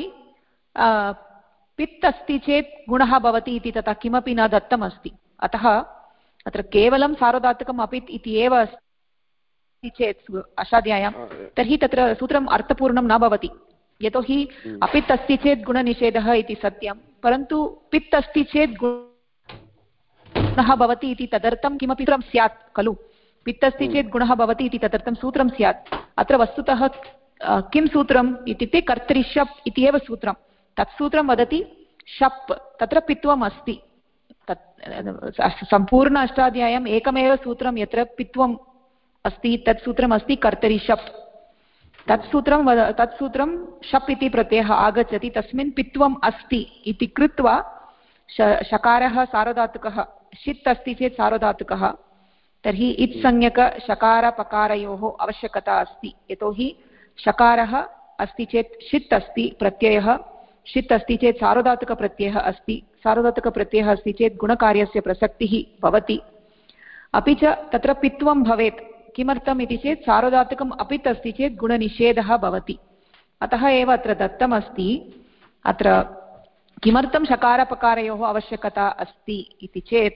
पित् अस्ति चेत् गुणः भवति इति तथा किमपि न दत्तमस्ति अतः अत्र केवलं सार्वधातुकम् अपित् इति एव अस्ति चेत् अष्टाध्याय्यां तर्हि तत्र सूत्रम् अर्थपूर्णं न भवति यतोहि अपित् अस्ति चेत् गुणनिषेधः इति सत्यं परन्तु पित् अस्ति चेत् गुणः भवति इति तदर्थं किमपि सूत्रं स्यात् खलु पित् अस्ति चेत् गुणः भवति इति तदर्थं सूत्रं स्यात् अत्र वस्तुतः किं सूत्रम् इत्युक्ते कर्तरिशप् इति एव सूत्रं तत् सूत्रं वदति शप् तत्र पित्वम् अस्ति तत् सम्पूर्ण अष्टाध्याय्याम् एकमेव सूत्रं यत्र पित्वम् अस्ति तत् सूत्रम् अस्ति कर्तरिशप् तत् सूत्रं शप् इति प्रत्ययः आगच्छति तस्मिन् पित्वम् अस्ति इति कृत्वा शकारः सार्वधातुकः षित् अस्ति चेत् सार्वधातुकः तर्हि इत्संज्ञकशकारपकारयोः आवश्यकता अस्ति यतोहि शकारः अस्ति चेत् षित् अस्ति प्रत्ययः षित् अस्ति चेत् सार्वधातुकप्रत्ययः अस्ति सार्वधातुकप्रत्ययः अस्ति चेत् गुणकार्यस्य प्रसक्तिः भवति अपि च तत्र पित्वं भवेत् किमर्थम् इति चेत् सार्वधातुकम् अपित् अस्ति चेत् गुणनिषेधः भवति अतः एव अत्र दत्तमस्ति अत्र किमर्थं शकारपकारयोः आवश्यकता अस्ति इति चेत्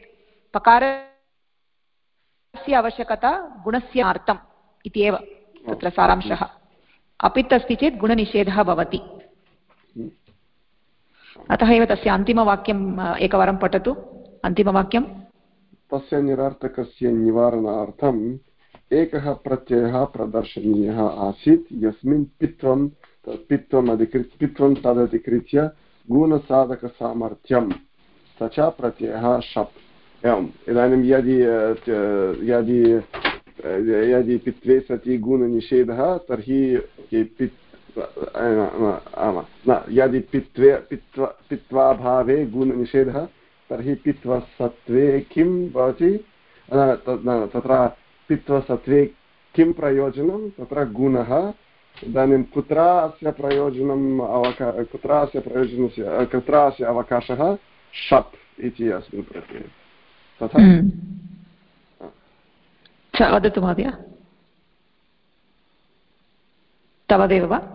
पकारस्य आवश्यकता गुणस्य अर्थम् इति एव तत्र सारांशः अपित् अस्ति चेत् गुणनिषेधः भवति अतः एव तस्य अन्तिमवाक्यम् एकवारं पठतु अन्तिमवाक्यं तस्य निरर्थकस्य निवारणार्थम् एकः प्रत्ययः प्रदर्शनीयः आसीत् यस्मिन् पित्वं तदधिकृत्य गुणसाधकसामर्थ्यं स च प्रत्ययः शप् एवम् इदानीं यदि पित्वे सति गुणनिषेधः तर्हि यदि पित्वाभावे गुणनिषेधः तर्हि पित्वसत्त्वे किं भवति तत्र पित्वसत्त्वे किं प्रयोजनं तत्र गुणः इदानीं कुत्र अस्य अवकाशः शप् इति अस्मिन् प्रत्यये तथा वदतु महोदय तावदेव वा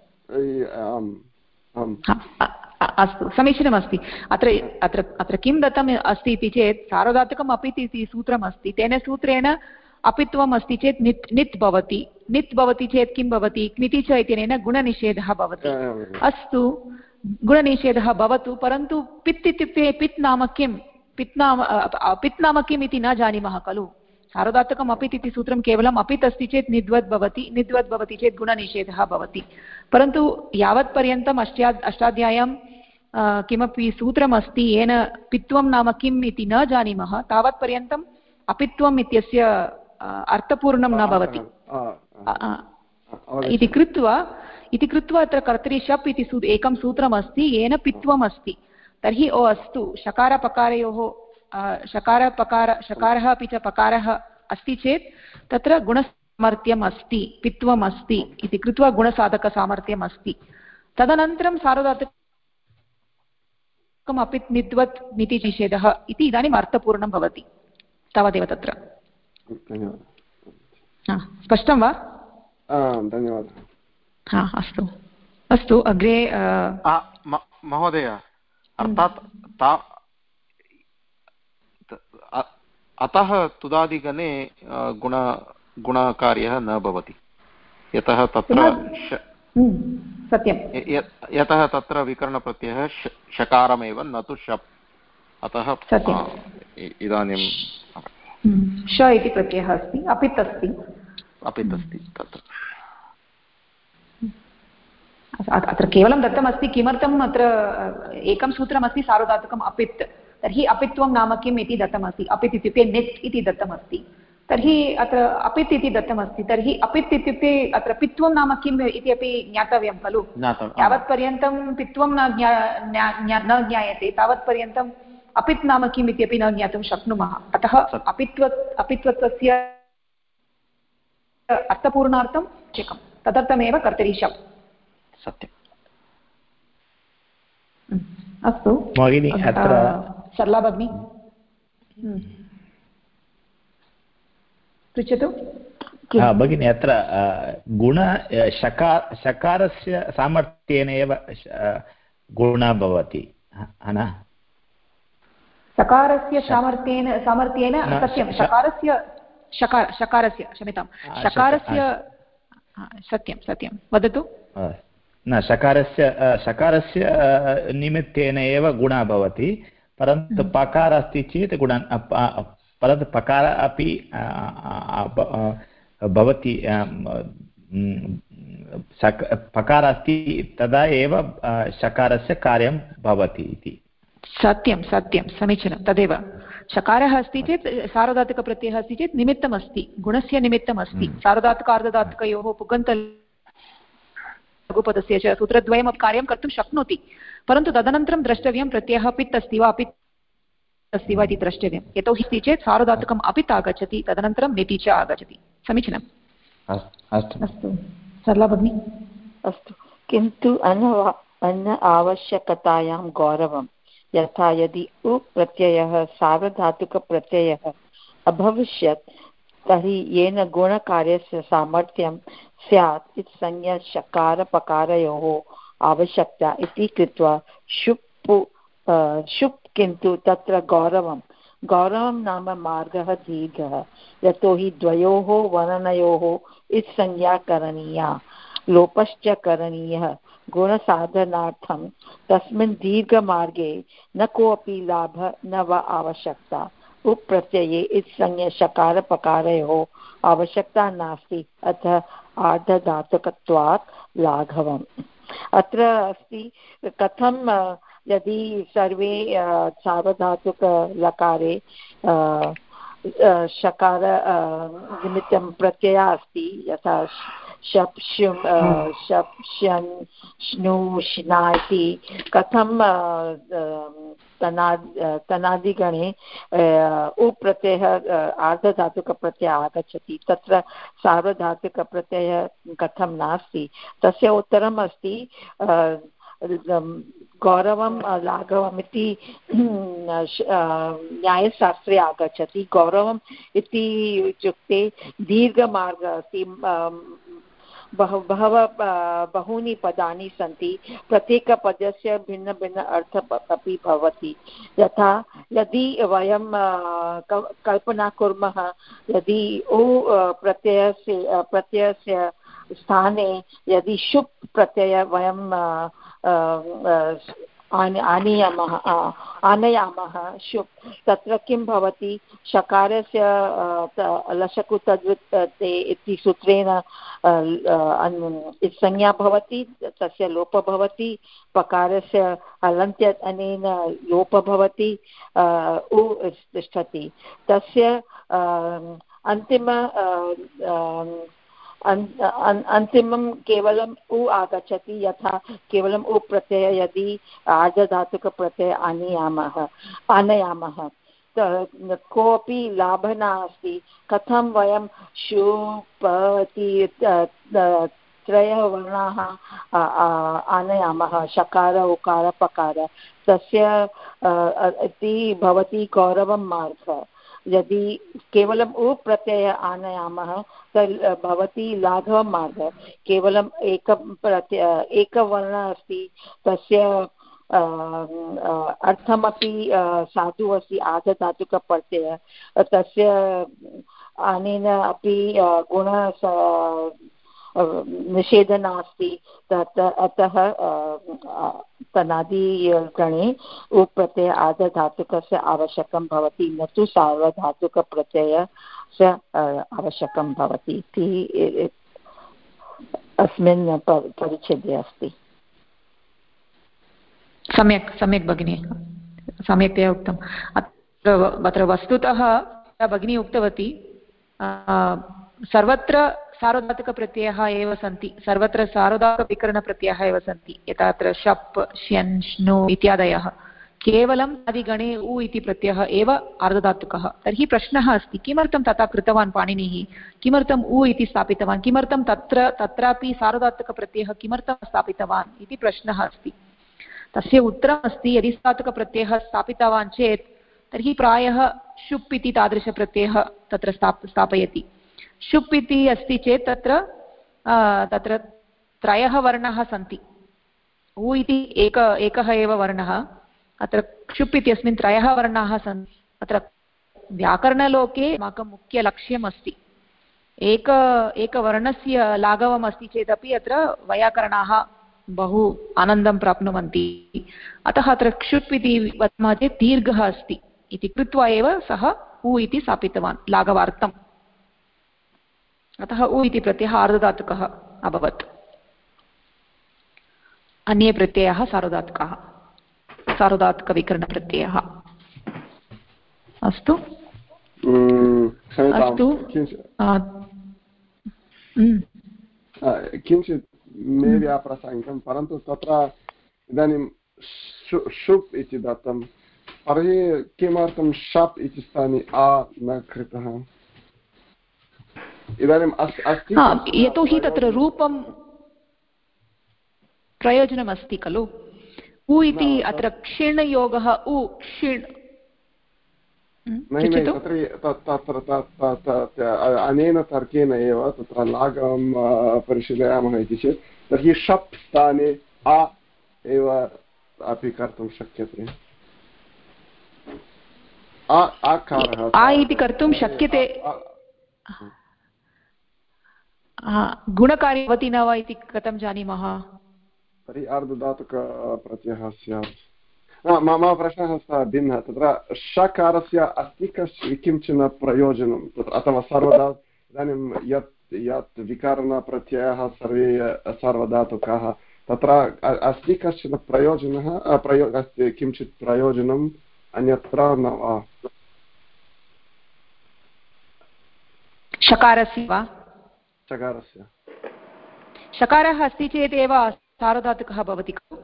अस्तु समीचीनमस्ति अत्र किं दत्तम् अस्ति इति चेत् सार्वधातुकम् अपित् इति सूत्रम् अस्ति तेन सूत्रेण अपित्वम् अस्ति चेत् नित् भवति चेत् किं भवति क्निति च इत्यनेन गुणनिषेधः भवति अस्तु गुणनिषेधः भवतु परन्तु पित् इत्युक्ते पित् नाम किं पित् नाम किम् इति न जानीमः खलु सार्वधातुकम् अपित् इति सूत्रं केवलम् अपित् अस्ति चेत् निद्वद् भवति चेत् गुणनिषेधः भवति परन्तु यावत्पर्यन्तम् अष्टाध्याय्यां किमपि सूत्रमस्ति येन पित्वं नाम किम् इति न जानीमः तावत्पर्यन्तम् अपित्वम् इत्यस्य अर्थपूर्णं न भवति इति कृत्वा अत्र कर्तरिशप् इति एकं सूत्रमस्ति येन पित्वम् अस्ति तर्हि अस्तु शकारपकारयोः शकारः अपि च पकारः अस्ति चेत् तत्र गुणसामर्थ्यम् अस्ति पित्वम् अस्ति इति कृत्वा गुणसाधकसामर्थ्यम् अस्ति तदनन्तरं सार्वधातुकम् अपित् निद्वत् निति निषेधः इति इदानीम् अर्थपूर्णं भवति तावदेव तत्र स्पष्टं वा धन्यवादः अस्तु अग्रे महोदय अर्थात् अतः तुदादिगणे गुणकार्यः न भवति यतः तत्र सत्यं यतः तत्र विकरणप्रत्ययः शकारमेव न तु शप् अतः इदानीं श इति प्रत्ययः अस्ति अपित् अस्ति तत्र अत्र केवलं दत्तमस्ति किमर्थम् अत्र एकं सूत्रमस्ति सार्वधातुकम् अपित् तर्हि अपित्वं नाम किम् इति दत्तमस्ति अपित् इत्युक्ते नेत् इति दत्तमस्ति तर्हि अत्र अपित् इति दत्तमस्ति तर्हि अपित् इत्युक्ते अत्र पित्वं नाम किम् इति अपि ज्ञातव्यं खलु यावत्पर्यन्तं पित्वं न ज्ञायते तावत्पर्यन्तम् अपित् नाम किम् इति अपि न ज्ञातुं शक्नुमः अतः अपित्वत्वस्य अर्थपूर्णार्थं आवश्यकं तदर्थमेव कर्तरि शप् सत्यम् अस्तु भगिनी अत्र सरला भगिनी पृच्छतु भगिनी अत्र गुण शकारस्य सामर्थ्येन एव गुणः भवति सकारस्य सामर्थ्येन सत्यं शकारस्य क्षम्यतां शकारस्य सत्यं वदतु न शकारस्य निमित्तेन एव गुणः भवति परन्तु पकार अस्ति चेत् गुणः परन्तु पकार अपि भवति पकार अस्ति तदा एव शकारस्य कार्यं भवति इति सत्यं समीचीनं तदेव शकारः अस्ति चेत् सार्वधातुकप्रत्ययः अस्ति चेत् निमित्तमस्ति गुणस्य निमित्तमस्ति सार्वधातुक अर्धधातुकयोः पुगन्त लघुपदस्य च सूत्रद्वयमपि कार्यं कर्तुं शक्नोति परन्तु तदनन्तरं द्रष्टव्यं प्रत्ययः पित् अस्ति वा अपित् अस्ति वा इति द्रष्टव्यं यतोहि अस्ति चेत् सार्वधातुकम् अपित् आगच्छति तदनन्तरं नेति च आगच्छति समीचीनम् अस्तु सरला भगिनी अस्तु किन्तु अन आवश्यकतायां गौरवं यथा यदि उ प्रत्ययः सार्वधातुकप्रत्ययः अभविष्यत् तर्हि येन गुणकार्यस्य सामर्थ्यं स्यात् इति संज्ञा शकारपकारयोः आवश्यकता इति कृत्वा शुप् किन्तु तत्र गौरवं नाम मार्गः दीर्घः यतोहि द्वयोः वर्णनयोः इति संज्ञा करणीया लोपश्च करणीयः गुणसाधनार्थं तस्मिन् दीर्घमार्गे न कोऽपि लाभः न वा आवश्यकता उप्रत्यये इति संज्ञा शकारपकारयोः आवश्यकता नास्ति अतः आर्धधातुकत्वात् लाघवम् अत्र अस्ति कथं यदि सर्वे सार्वधातुकलकारे शकार निमित्तं प्रत्ययः अस्ति यथा शप् शन् श्नु श्ना इति कथं तनादिगणे उप्रत्ययः आर्धधातुकप्रत्ययः आगच्छति तत्र सार्वधातुकप्रत्ययः कथं नास्ति तस्य उत्तरम् अस्ति गौरवं लाघवम् इति न्यायशास्त्रे आगच्छति गौरवम् इति इत्युक्ते दीर्घमार्गः अस्ति बहूनि पदानि सन्ति प्रत्येकपदस्य भिन्न अर्थः अपि भवति यथा यदि वयं कल्पना कुर्मः यदि उ प्रत्ययस्य स्थाने यदि शुप् प्रत्यय वयं आनयामः शुप् तत्र किं भवति शकारस्य लशकु तद्वित् ते इति सूत्रेण संज्ञा भवति तस्य लोपः भवति पकारस्य हलन्त्यत् अनेन लोपः भवति उ तिष्ठति तस्य अन्तिमं केवलम् उ आगच्छति यथा केवलम् उ प्रत्यय यदि आर्धधातुकप्रत्यय आनयामः कोऽपि लाभः नास्ति कथं वयं शुपति त्रयः वर्णाः आनयामः शकार उकार पकार तस्य इति भवति गौरवं मार्गः यदि केवलम् उ प्रत्यय आनयामः तर्हि भवति लाघवं मार्गः केवलम् एकवर्णः अस्ति तस्य अर्थमपि साधु अस्ति आर्धधातुकप्रत्ययः तस्य अनेन अपि गुणः निषेधः नास्ति अतः तनादिगणे उप्रत्यय आर्धधातुकस्य आवश्यकं भवति न तु सार्वधातुकप्रत्ययस्य आवश्यकं भवति इति अस्मिन् परिच्छेदे अस्ति सम्यक् भगिनी सम्यक्तया उक्तम्। अत्र वस्तुतः भगिनी उक्तवती सर्वत्र सार्वधातुकप्रत्ययाः एव सन्ति, सर्वत्र सार्वधातुकविकरणप्रत्ययाः एव सन्ति, यथा अत्र शप् श्यन् श्नु इत्यादयः। केवलं आदिगणे उ इति प्रत्ययः एव आर्धधातुकः। तर्हि प्रश्नः अस्ति किमर्थं तथा कृतवान् पाणिनिः, किमर्थम् उ इति स्थापितवान्, किमर्थं तत्रापि सार्वधातुकप्रत्ययः किमर्थं स्थापितवान् इति प्रश्नः अस्ति। तस्य उत्तरम् अस्ति यदि सार्वधातुकप्रत्ययः स्थापितवान् चेत् तर्हि प्रायः शुप् इति तादृशप्रत्ययः तत्र स्थापयति। शुप् इति अस्ति चेत् तत्र त्रयः वर्णाः सन्ति, उ इति एकः एव वर्णः, अत्र क्षुप् इत्यस्मिन् त्रयः वर्णाः सन्ति। अत्र व्याकरणलोके अस्माकं मुख्यलक्ष्यम् अस्ति एकवर्णस्य लाघवम् अस्ति चेदपि अत्र वैयाकरणाः बहु आनन्दं प्राप्नुवन्ति। अतः अत्र क्षुप् इति वदामः चेत् दीर्घः अस्ति इति कृत्वा एव सः उ इति स्थापितवान् लाघवार्थम्। अतः उ इति प्रत्ययः आर्धधातुकः अभवत्। अन्ये प्रत्ययाः सार्वधातुकाः, सार्वधातुकविकरणप्रत्ययः। अस्तु अस्तु किञ्चित् मेर्याप्रसङ्गं, परन्तु तत्र इदानीं शुप् इति दत्तं, तर्हि किमर्थं शप् इति स्थाने आ न कृतः? इदानीम् अस्ति यतोहि तत्र रूपं प्रयोजनमस्ति खलु। उ इति अत्र क्षिणयोगः उ क्षिण् अनेन तर्केण एव तत्र लाघवं परिशीलयामः इति चेत् तर्हि शप् स्थाने आ एव अपि कर्तुं शक्यते। आकारः आ इति कर्तुं शक्यते, गुणकार्यं भवति न वा इति कथं जानीमः? तर्हि अर्धधातुकप्रत्ययः स्यात्। मम प्रश्नः भिन्नः। तत्र षकारस्य अस्ति किञ्चन प्रयोजनं तत्र, अथवा सर्वदा इदानीं यत् विकरणप्रत्ययः सर्वे सार्वधातुकाः, तत्र अस्ति कश्चन प्रयोजनः अस्ति किञ्चित् प्रयोजनम् अन्यत्र न वा? षकारस्य वा? षकारस्य षकारः अस्ति चेत् एव सार्वधातुकः भवति खलु,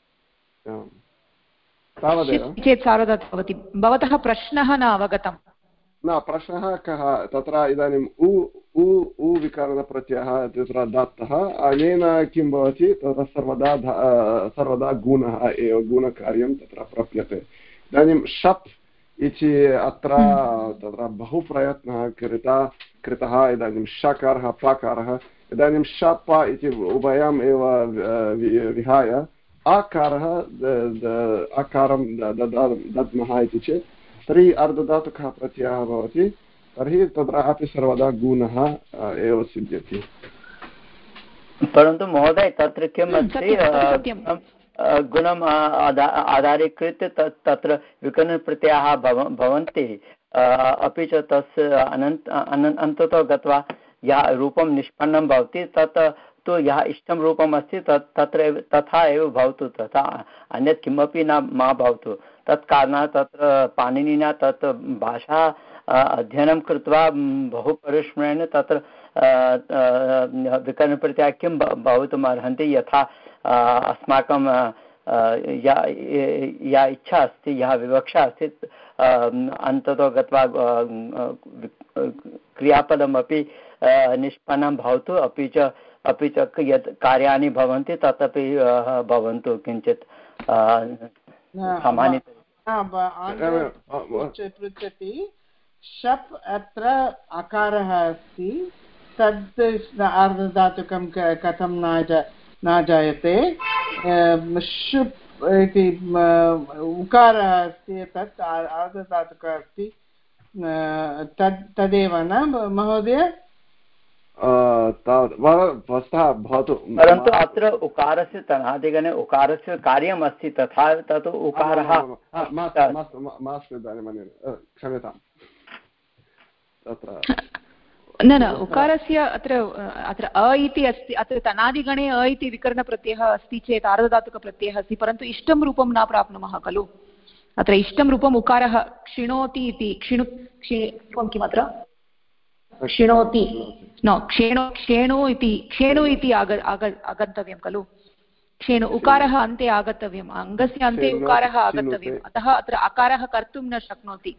चेत् सार्वधातुकः भवति। भवतः प्रश्नः न अवगतम्। न, प्रश्नः कः, तत्र इदानीम् उ विकरणप्रत्ययः तत्र दत्तः, अनेन किं भवति, तत्र सर्वदा गुणः एव, गुणकार्यं तत्र प्राप्यते। इदानीं शप् इति अत्र तत्र बहु प्रयत्नः कृतः। इदानीं षकारः पकारः, इदानीं शप इति उभयम् एव विहाय आकारं दद्मः इति चेत् तर्हि अर्धधातुकः प्रत्ययः भवति, तर्हि तत्रापि सर्वदा गुणः एव सिद्ध्यति। परन्तु महोदय तत्र किम् अस्ति, गुणम् आधारीकृत्य तत्र विकरणप्रत्ययाः भवन्ति, अपि च तस्य अन्ततो गत्वा यः रूपं निष्पन्नं भवति तत् तु यः इष्टं रूपम् अस्ति तत्र तथा एव भवतु, तथा अन्यत् किमपि न मा भवतु। तत् कारणात् तत्र पाणिनिना तत् भाषा अध्ययनं कृत्वा बहु परिश्रमेण तत्र विकरणप्रत्ययः किं भवितुम् अर्हन्ति, यथा अस्माकं या इच्छा अस्ति, यः विवक्षा अस्ति, अन्ततो गत्वा क्रियापदमपि निष्पन्नं भवतु, अपि च यत् कार्याणि भवन्ति तदपि भवन्तु किञ्चित् पृच्छति। शप् अत्र अकारः अस्ति, तद् अर्धधातुकं कथं न जायते। शुप् इति उकारः अस्ति, तत् अर्धधातुकः अस्ति, तदेव न महोदय? परन्तु अत्र उकारस्य तनादिगणे उकारस्य कार्यम् अस्ति, तथा तत् उकारः मास्तु इदानीं क्षम्यताम्। न उकारस्य अत्र अ इति अस्ति, अत्र तनादिगणे अ इति विकरणप्रत्ययः अस्ति चेत् आर्धधातुकप्रत्ययः अस्ति, परन्तु इष्टं रूपं न प्राप्नुमः खलु। अत्र इष्टं रूपम् उकारः क्षिणोति इति किमत्र क्षिणोति न क्षेणु इति आगन्तव्यं खलु क्षेणु उकारः अन्ते आगतव्यम् अङ्गस्य अन्ते उकारः आगतव्यम् अतः अत्र अकारः कर्तुं न शक्नोति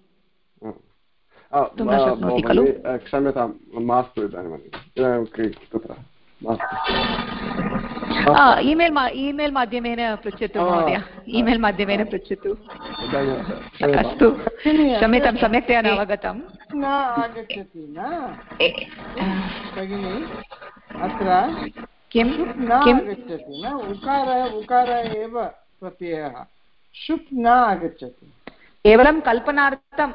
खलु क्षम्यतां मास्तु इदानीं तत्र ईमेल् माध्यमेन पृच्छतु महोदय ईमेल् माध्यमेन पृच्छतु अस्तु क्षम्यतां सम्यक्तया न अवगतं न आगच्छति न भगिनि अत्र किं न आगच्छति न उकार एव प्रत्ययः शुप् न आगच्छति केवलं कल्पनार्थम्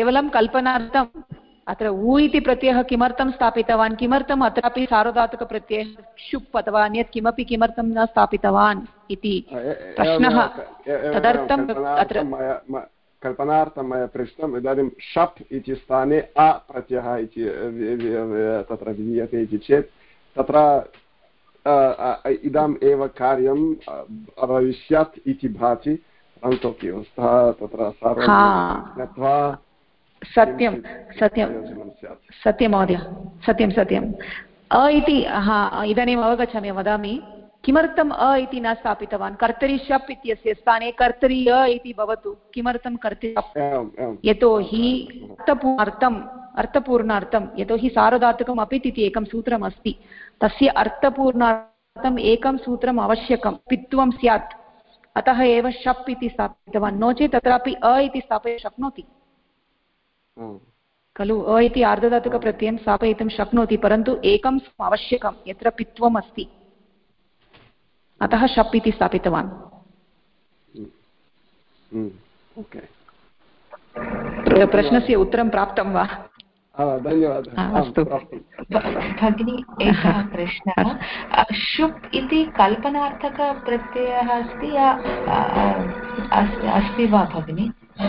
अत्र उ इति प्रत्ययः किमर्थं स्थापितवान् किमर्थम् अत्रापि सार्वधातुकप्रत्ययः शुप् अथवा अन्यत् किमपि किमर्थं न स्थापितवान् इति प्रश्नः तदर्थम् अत्र कल्पनार्थं मया पृष्टम् इदानीं शप् इति स्थाने अ प्रत्ययः इति तत्र विधीयते इति चेत् तत्र इदम् एव कार्यम् अभविष्यत् इति भाति परन्तु व्यवस्था तत्र ज्ञात्वा सत्यं महोदय सत्यम् अ इति इदानीम् अवगच्छामि वदामि किमर्थम् अ इति न स्थापितवान् कर्तरि शप् इत्यस्य स्थाने कर्तरि अ इति भवतु किमर्थं कर्तरि यतोहि अर्थपूर्णार्थं यतोहि सार्वधातुकम् अपित् इति एकं सूत्रम् अस्ति तस्य अर्थपूर्णार्थम् एकं सूत्रम् आवश्यकं पित्वं स्यात् अतः एव शप् इति स्थापितवान् नो चेत् तत्रापि अ इति स्थापयितुं शक्नोति खलु अ इति आर्धधातुकप्रत्ययं स्थापयितुं शक्नोति परन्तु एकम् आवश्यकं यत्र पित्वम् अस्ति अतः शप् इति स्थापितवान् प्रश्नस्य उत्तरं प्राप्तं वा धन्यवादः अस्तु भगिनी एकः प्रश्नः शुप् इति कल्पनार्थकप्रत्ययः अस्ति या अस्ति वा भगिनी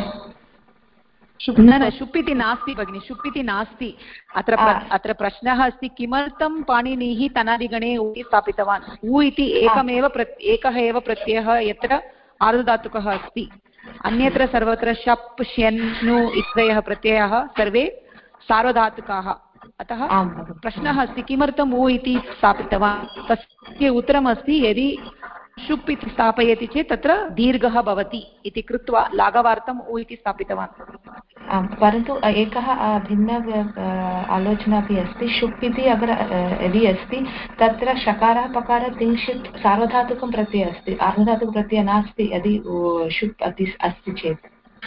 न शुप् इति नास्ति भगिनि शुप् इति नास्ति अत्र प्रश्नः अस्ति किमर्थं पाणिनिः तनादिगणे उ स्थापितवान् उ इति एकः एव प्रत्ययः यत्र आर्धधातुकः अस्ति अन्यत्र सर्वत्र शप् श्यन्नु इत्ययः प्रत्ययः सर्वे सार्वधातुकाः अतः प्रश्नः अस्ति किमर्थम् उ इति स्थापितवान् तस्य उत्तरमस्ति यदि शुप् इति स्थापयति चेत् तत्र दीर्घः भवति इति कृत्वा लाघवार्थम् उ इति स्थापितवान् परन्तु एकः भिन्न आलोचना अपि अस्ति शुप् इति यदि अस्ति तत्र शकारः पकारः तिङ्क्षित् सार्वधातुकं प्रत्ययः अस्ति आर्धधातुकप्रत्ययः नास्ति यदि शुप् अस्ति चेत्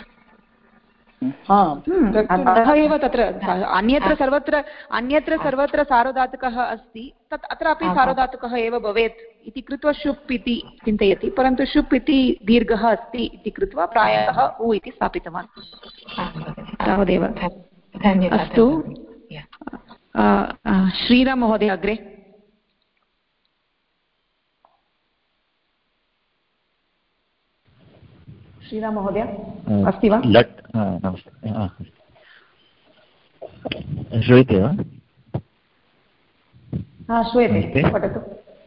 अतः एव तत्र अन्यत्र सर्वत्र सार्वधातुकः अस्ति तत् अत्रापि सार्वधातुकः एव भवेत् इति कृत्वा शुप् इति चिन्तयति परन्तु शुप् इति दीर्घः अस्ति इति कृत्वा प्रायः उ इति स्थापितवान् तावदेव अस्तु श्रीराम महोदय अग्रे श्रीराम महोदय अस्ति वा श्रूयते वा श्रूयते पठतु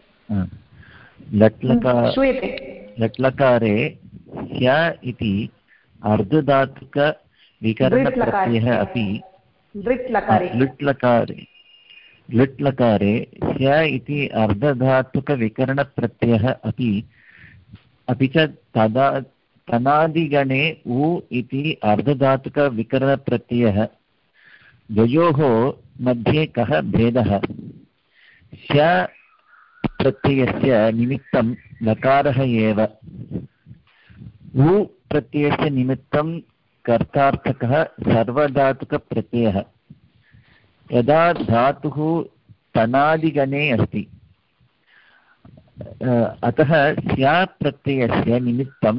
लट्लकारे ह्य इति अर्धधातुकविकरणप्रत्ययः अपि लट्लकारे ह्य इति अर्धधातुकविकरणप्रत्ययः अपि च तनादिगणे उ इति अर्धधातुकविकरणप्रत्ययः द्वयोः मध्ये कः भेदः ह्य प्रत्ययस्य निमित्तं लकारः एव उ प्रत्ययस्य निमित्तं कर्तार्थकः सर्वधातुकप्रत्ययः यदा धातुः तनादिगणे अस्ति अतः ह्य प्रत्ययस्य निमित्तं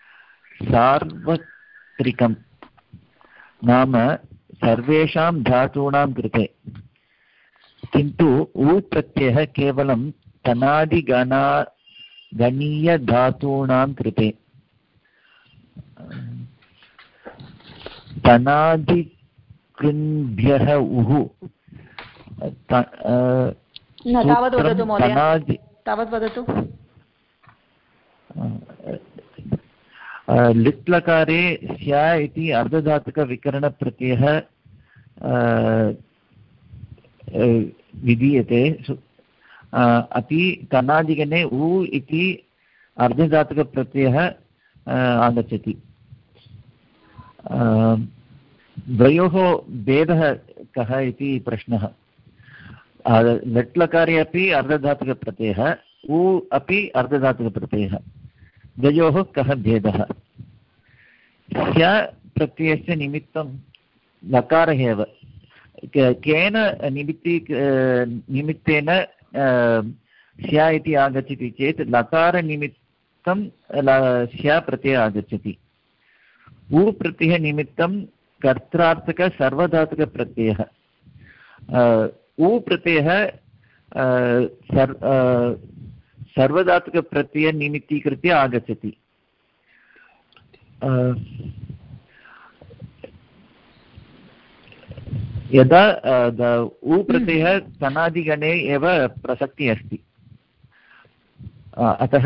सार्वत्रिकं नाम सर्वेषां धातूनां कृते किन्तु उ प्रत्ययः केवलं तनादिगणीयधातूनां कृते तनादिकृभ्यः उः लिट् लकारे स्या इति अर्धधातुकविकरणप्रत्ययः विधीयते अपि तनादिगणे उ इति अर्धधातुकप्रत्ययः आगच्छति। द्वयोः भेदः कः इति प्रश्नः। लट् लकारे अपि अर्धधातुकप्रत्ययः, उ अपि अर्धधातुकप्रत्ययः, द्वयोः कः भेदः? स्य प्रत्ययस्य निमित्तं लकारः एव। केन निमित्तेन स्या इति आगच्छति चेत् लकारनिमित्तं स्या प्रत्ययः आगच्छति। उ प्रत्ययः निमित्तं कर्त्रार्थकसर्वधातुकप्रत्ययः। उ प्रत्ययः सर्वधातुकप्रत्ययनिमित्तीकृत्य आगच्छति। यदा उ प्रत्ययः तनादिगणे एव प्रसक्तिः अस्ति, अतः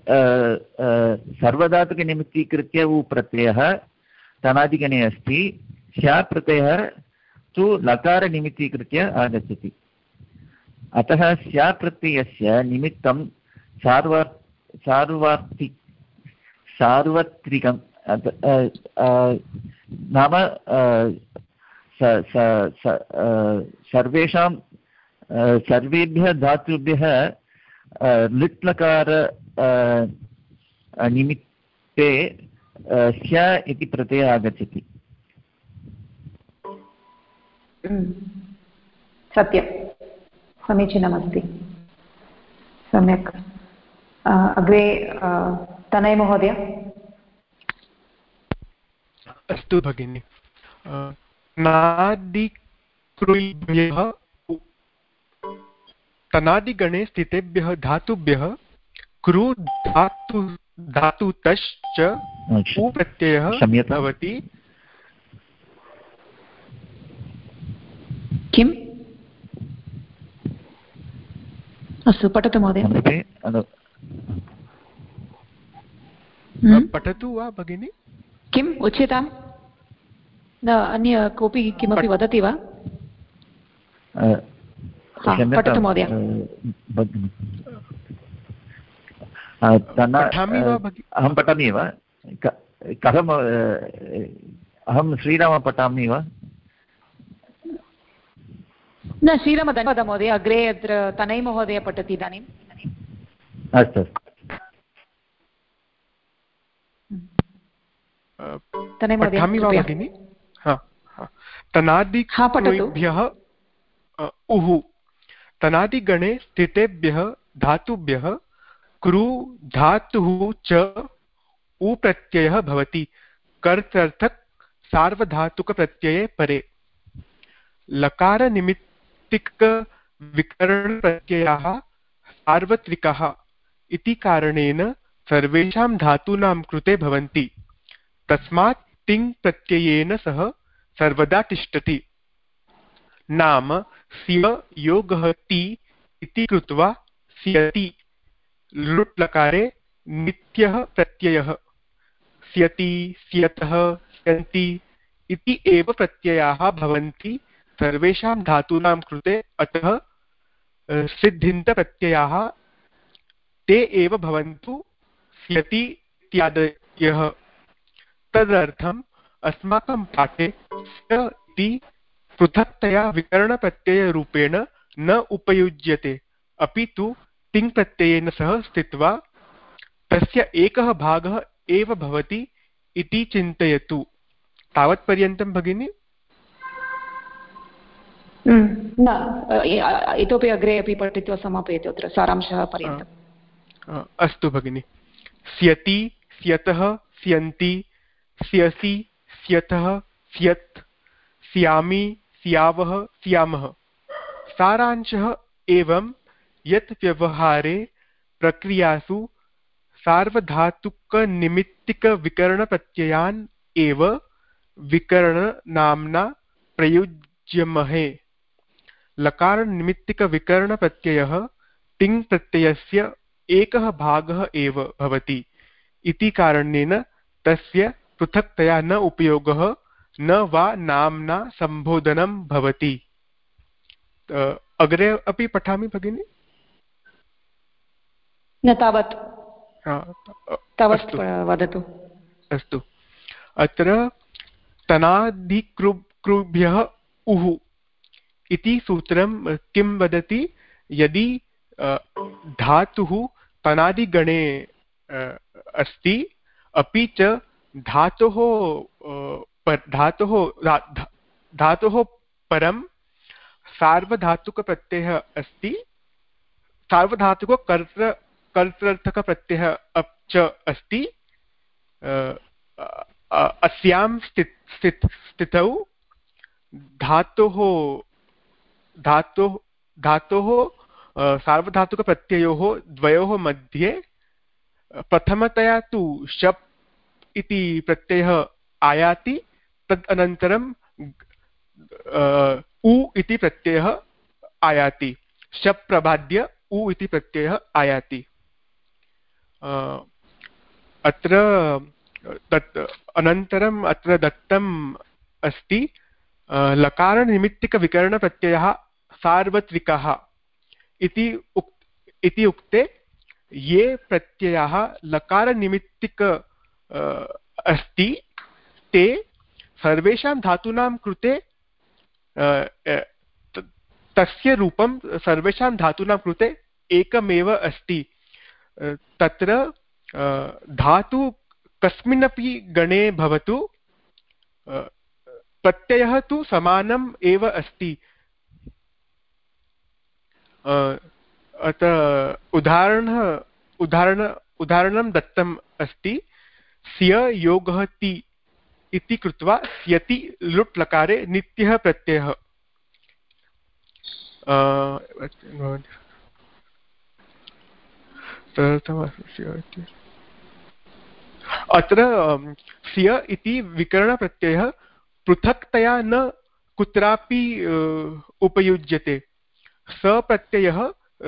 सर्वधातुकनिमित्तीकृत्य उ प्रत्ययः तनादिगणे अस्ति। स्या प्रत्ययः तु लकारनिमित्तीकृत्य आगच्छति। अतः स्या प्रत्ययस्य निमित्तं सार्वत्रिकं नाम सर्वेभ्यः धातुभ्यः लिट् लकार निमित्ते स्या इति प्रत्ययः आगच्छति। सत्यं, समीचीनमस्ति, सम्यक्। अग्रे तनय महोदय। अस्तु भगिनि। नादिकृभ्यः तनादिगणे स्थितेभ्यः धातुभ्यः कृ धातुतश्च उ प्रत्ययः भवति। किम्? अस्तु, पठतु महोदय। पठतु वा भगिनि? किम् उच्यताम्? न अन्य कोऽपि किमपि वदति वा? पठतु महोदय। अहं पठामि वा? कः? अहं श्रीरामः पठामि वा? न, श्रीराम धन्यवादः महोदय। अग्रे अत्र तनय महोदय पठति इदानीम्। अस्तु पठामि वा भगिनि? तनादिकृभ्यः उः तनादिगणे स्थितेभ्यः धातुभ्यः कृ धातुः च उ प्रत्ययः भवति कर्तर्थक सार्वधातुकप्रत्यये परे। लकारनिमित्तिकविकरणप्रत्ययाः सार्वत्रिकाः इति कारणेन सर्वेषां धातूनां कृते भवन्ति। तस्मात् तिङ् प्रत्ययेन सह सर्वदा तिष्ठति। नाम स्य योगः ति इति कृत्वा स्यति। लुट् लकारे नित्यः प्रत्ययः स्यति, स्यतः, स्यन्ति इति एव प्रत्ययाः भवन्ति सर्वेषां धातूनां कृते। अतः सिद्धिन्तप्रत्ययाः ते एव भवन्तु स्यति इत्यादयः। तदर्थम् अस्माकं पाठे स्य इति पृथक्तया विकरणप्रत्ययरूपेण न उपयुज्यते, अपि तु तिङ् प्रत्ययेन सह स्थित्वा तस्य एकः भागः एव भवति इति चिन्तयतु। तावत्पर्यन्तं भगिनि? न, इतोपि अग्रे अपि पठित्वा समापयतु अत्र सारांशः पर्यन्तम्। अस्तु भगिनि। स्यति, स्यतः, स्यन्ति, स्यसि, स्यथः, स्यत्, स्यामि, स्यावः, स्यामः। सारांशः एवं यत् व्यवहारे प्रक्रियासु सार्वधातुकनिमित्तिकविकरणप्रत्ययान् एव विकरणनाम्ना प्रयुज्यमहे। लकारनिमित्तिकविकरणप्रत्ययः तिङ् प्रत्ययस्य एकः भागः एव भवति इति कारणेन तस्य पृथक्तया न उपयोगः न वा नाम्ना सम्बोधनं भवति। अग्रे अपि पठामि भगिनि? न तावत् वदतु। अस्तु। अत्र तनादिकृभ्यः उः इति सूत्रं किं वदति? यदि धातुः तनादिगणे अस्ति अपि च धातोः परं सार्वधातुकप्रत्ययः अस्ति, सार्वधातुककर्तृर्थकप्रत्ययः च अस्ति, अस्यां स्थितौ धातोः सार्वधातुकप्रत्ययोः द्वयोः मध्ये प्रथमतया तु शप् इति प्रत्ययः आयाति, तदनन्तरं उ इति प्रत्ययः आयाति, शप् प्रबाद्य उ इति प्रत्ययः आयाति। अत्र अनन्तरम् अत्र दत्तम् अस्ति लकारनिमित्तिकविकरणप्रत्ययः सार्वत्रिकः इति उक्ते ये प्रत्ययाः लकारनिमित्तिक अस्ति ते सर्वेषां धातूनां कृते तस्य रूपं सर्वेषां धातूनां कृते एकमेव अस्ति। तत्र धातु कस्मिन्नपि गणे भवतु प्रत्ययः तु समानम् एव अस्ति। उदाहरणं दत्तम् अस्ति, स्य योगः ति इति कृत्वा स्यति लुट् लकारे नित्यः प्रत्ययः। अत्र स्य इति विकरणप्रत्ययः पृथक्तया न कुत्रापि उपयुज्यते। सः प्रत्ययः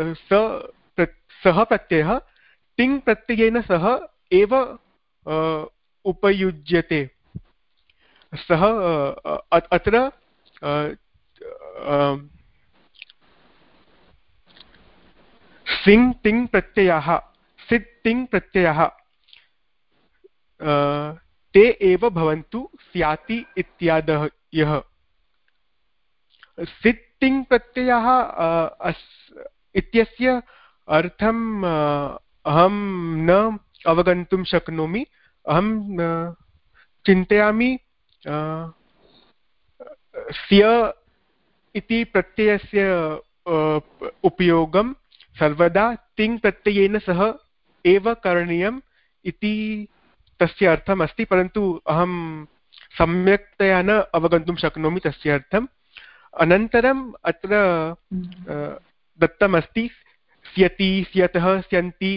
तिङ् प्रत्ययेन सह एव उपयुज्यते। सः अत्र सिङ् तिङ् प्रत्ययाः, सित् तिङ् प्रत्ययाः ते एव भवन्तु स्याति इत्यादयः। सित् तिङ् प्रत्ययः इत्यस्य अर्थम् अहं न अवगन्तुं शक्नोमि। अहं चिन्तयामि स्य इति प्रत्ययस्य उपयोगं सर्वदा तिङ् प्रत्ययेन सह एव करणीयम् इति तस्य अर्थम् अस्ति, परन्तु अहं सम्यक्तया न अवगन्तुं शक्नोमि तस्य अर्थम्। अनन्तरम् अत्र दत्तमस्ति स्यति, स्यतः, स्यन्ति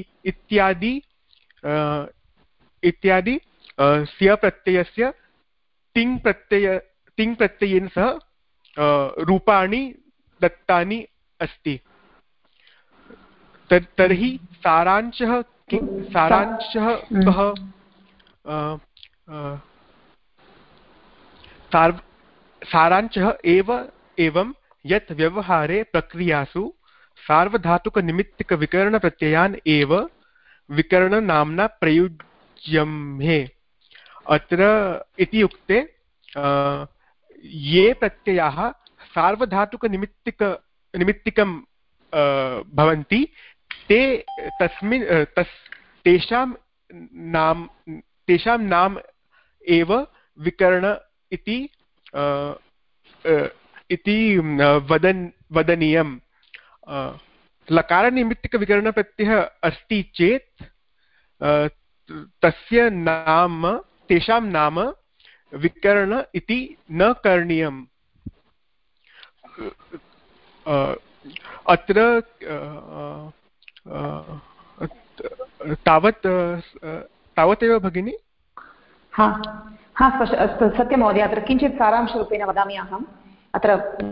इत्यादि स्य प्रत्ययस्य तिङ् प्रत्ययेन सह रूपाणि दत्तानि अस्ति। तर्हि सारांशः कः? सारांशः एवं यत् व्यवहारे प्रक्रियासु सार्वधातुकनिमित्तिकविकरणप्रत्ययान् एव विकरणनाम्ना प्रयुज्यम्हे। अत्र इत्युक्ते ये प्रत्ययाः सार्वधातुकनिमित्तिकं भवन्ति ते तेषां नाम एव विकर्ण इति वदनीयम्। लकारनिमित्तिकविकरणप्रत्ययः अस्ति चेत् तेषां नाम विकर्ण इति न करणीयम्। अत्र तावदेव भगिनी। अस्तु, सत्यं महोदय। अत्र किञ्चित् सारांशरूपेण वदामि अहम्। अत्र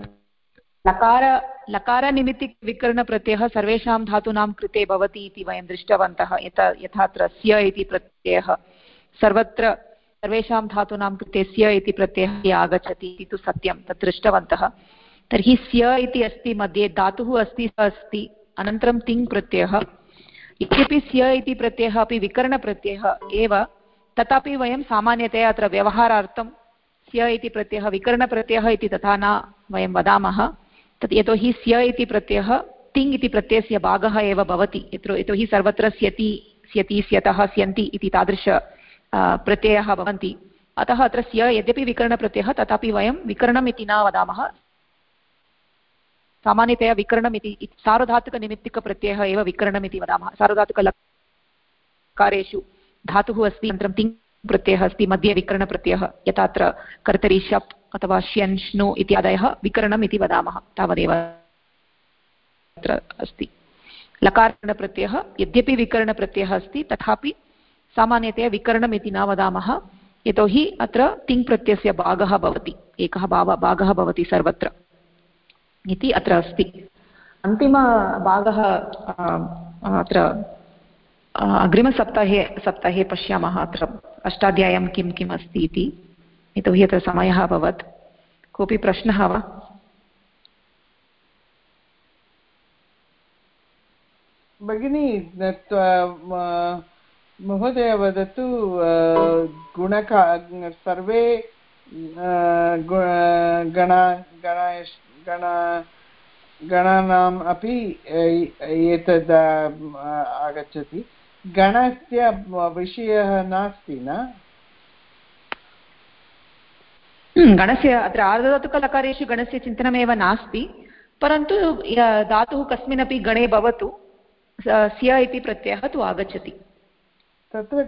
लकारनिमित्तिकविकरणप्रत्ययः सर्वेषां धातूनां कृते भवति इति वयं दृष्टवन्तः। यथा अत्र स्य इति प्रत्ययः सर्वत्र सर्वेषां धातूनां कृते स्य इति प्रत्ययः आगच्छति इति तु सत्यं, तत् दृष्टवन्तः। तर्हि स्य इति अस्ति, मध्ये धातुः अस्ति, स अस्ति, अनन्तरं तिङ् प्रत्ययः। यद्यपि स्य इति प्रत्ययः अपि विकरणप्रत्ययः एव, तथापि वयं सामान्यतया अत्र व्यवहारार्थं स्य इति प्रत्ययः विकरणप्रत्ययः इति तथा न वयं वदामः। तत् यतोहि स्य इति प्रत्ययः तिङ् इति प्रत्ययस्य भागः एव भवति। यतोहि सर्वत्र स्यति, स्यति, स्यतः, स्यन्ति इति तादृश प्रत्ययः भवन्ति। अतः अत्र स्य यद्यपि विकरणप्रत्ययः, तथापि वयं विकरणम् इति न वदामः। सामान्यतया विकरणम् इति सार्वधातुकनिमित्तिकप्रत्ययः एव विकरणम् इति वदामः। सार्वधातुकलकारेषु धातुः अस्ति, अनन्तरं तिङ् प्रत्ययः अस्ति, मध्ये विकरणप्रत्ययः, यथा अत्र कर्तरि शप् अथवा श्यन् श्नु इत्यादयः विकरणम् इति वदामः, तावदेव अत्र अस्ति। लकारप्रत्ययः यद्यपि विकरणप्रत्ययः अस्ति, तथापि सामान्यतया विकरणम् इति न वदामः, यतोहि अत्र तिङ् प्रत्ययस्य भागः भवति, एकः भागः भवति सर्वत्र इति अत्र अस्ति। अन्तिमभागः अत्र अग्रिमसप्ताहे पश्यामः, अत्र अष्टाध्याय्यां किं किम् अस्ति इति, यतोहि अत्र समयः अभवत्। कोऽपि प्रश्नः वा? भगिनी, महोदय वदतु, सर्वे गणानाम् अपि एतद् आगच्छति। गणस्य विषयः नास्ति न? गणस्य अत्र आर्धधातुकलकारेषु गणस्य चिन्तनमेव नास्ति, परन्तु धातुः कस्मिन्नपि गणे भवतु, स्य इति प्रत्ययः तु आगच्छति। तत्र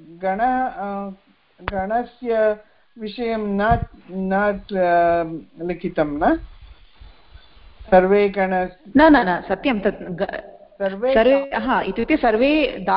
गणस्य विषयं न लिखितं न? सर्वे गण न सत्यं, तत् सर्वे इत्युक्ते सर्वे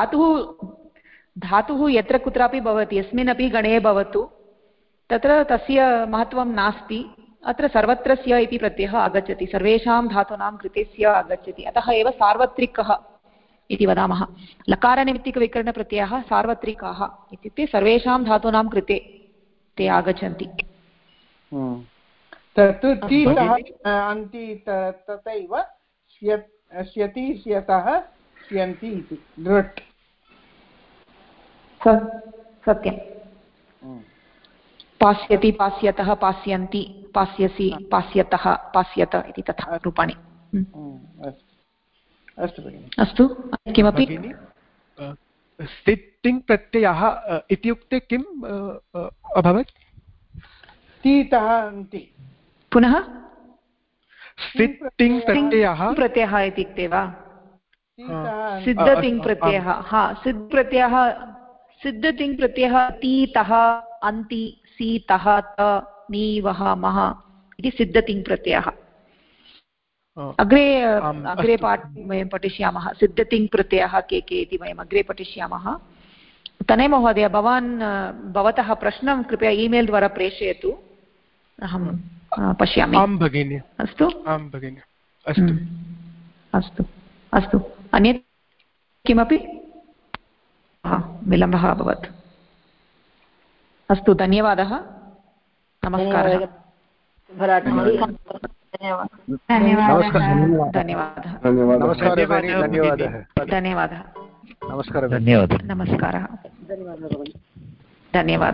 धातुः यत्र कुत्रापि भवति, यस्मिन्नपि गणे भवतु, तत्र तस्य महत्त्वं नास्ति। अत्र सर्वत्र स्य इति प्रत्ययः आगच्छति, सर्वेषां धातूनां कृते स्य आगच्छति, अतः एव सार्वत्रिकः इति वदामः। लकारनिमित्तिकविकरणप्रत्ययाः सार्वत्रिकाः, इत्युक्ते सर्वेषां धातूनां कृते ते आगच्छन्ति। तत्तु तीतः अन्ति तथैव स्यति, स्यतः, स्यन्ति इति दृट्। सत्यं। पास्यति, पास्यतः, पास्यन्ति, पास्यसि, पास्यतः, पास्यत इति तथा रूपाणि। अस्तु भगिनि। अस्तु, किमपि? तिङ् प्रत्ययः इत्युक्ते किम् अभवत्? तीतः अन्ति। पुनः तिङ् प्रत्ययः इत्युक्ते वा? सिद्धतिङ् प्रत्ययः। सिद्धप्रत्ययः, सिद्धतिङ् प्रत्ययः तीतः, अन्ति, सीतः, त, नि, वः, मः इति सिद्धतिङ् प्रत्ययः। अग्रे वयं पठिष्यामः सिद्धतिङ् प्रत्ययः के इति वयम् अग्रे पठिष्यामः। तने महोदय, भवतः प्रश्नं कृपया ईमेल् द्वारा प्रेषयतु, अहं पश्यामि। आं भगिनि। अस्तु, आं भगिनि, अस्तु अस्तु अस्तु। अन्यत् किमपि? विलम्बः अभवत्। अस्तु, धन्यवादः, नमस्कारः। धन्यवादः। नमस्कारः। धन्यवादः।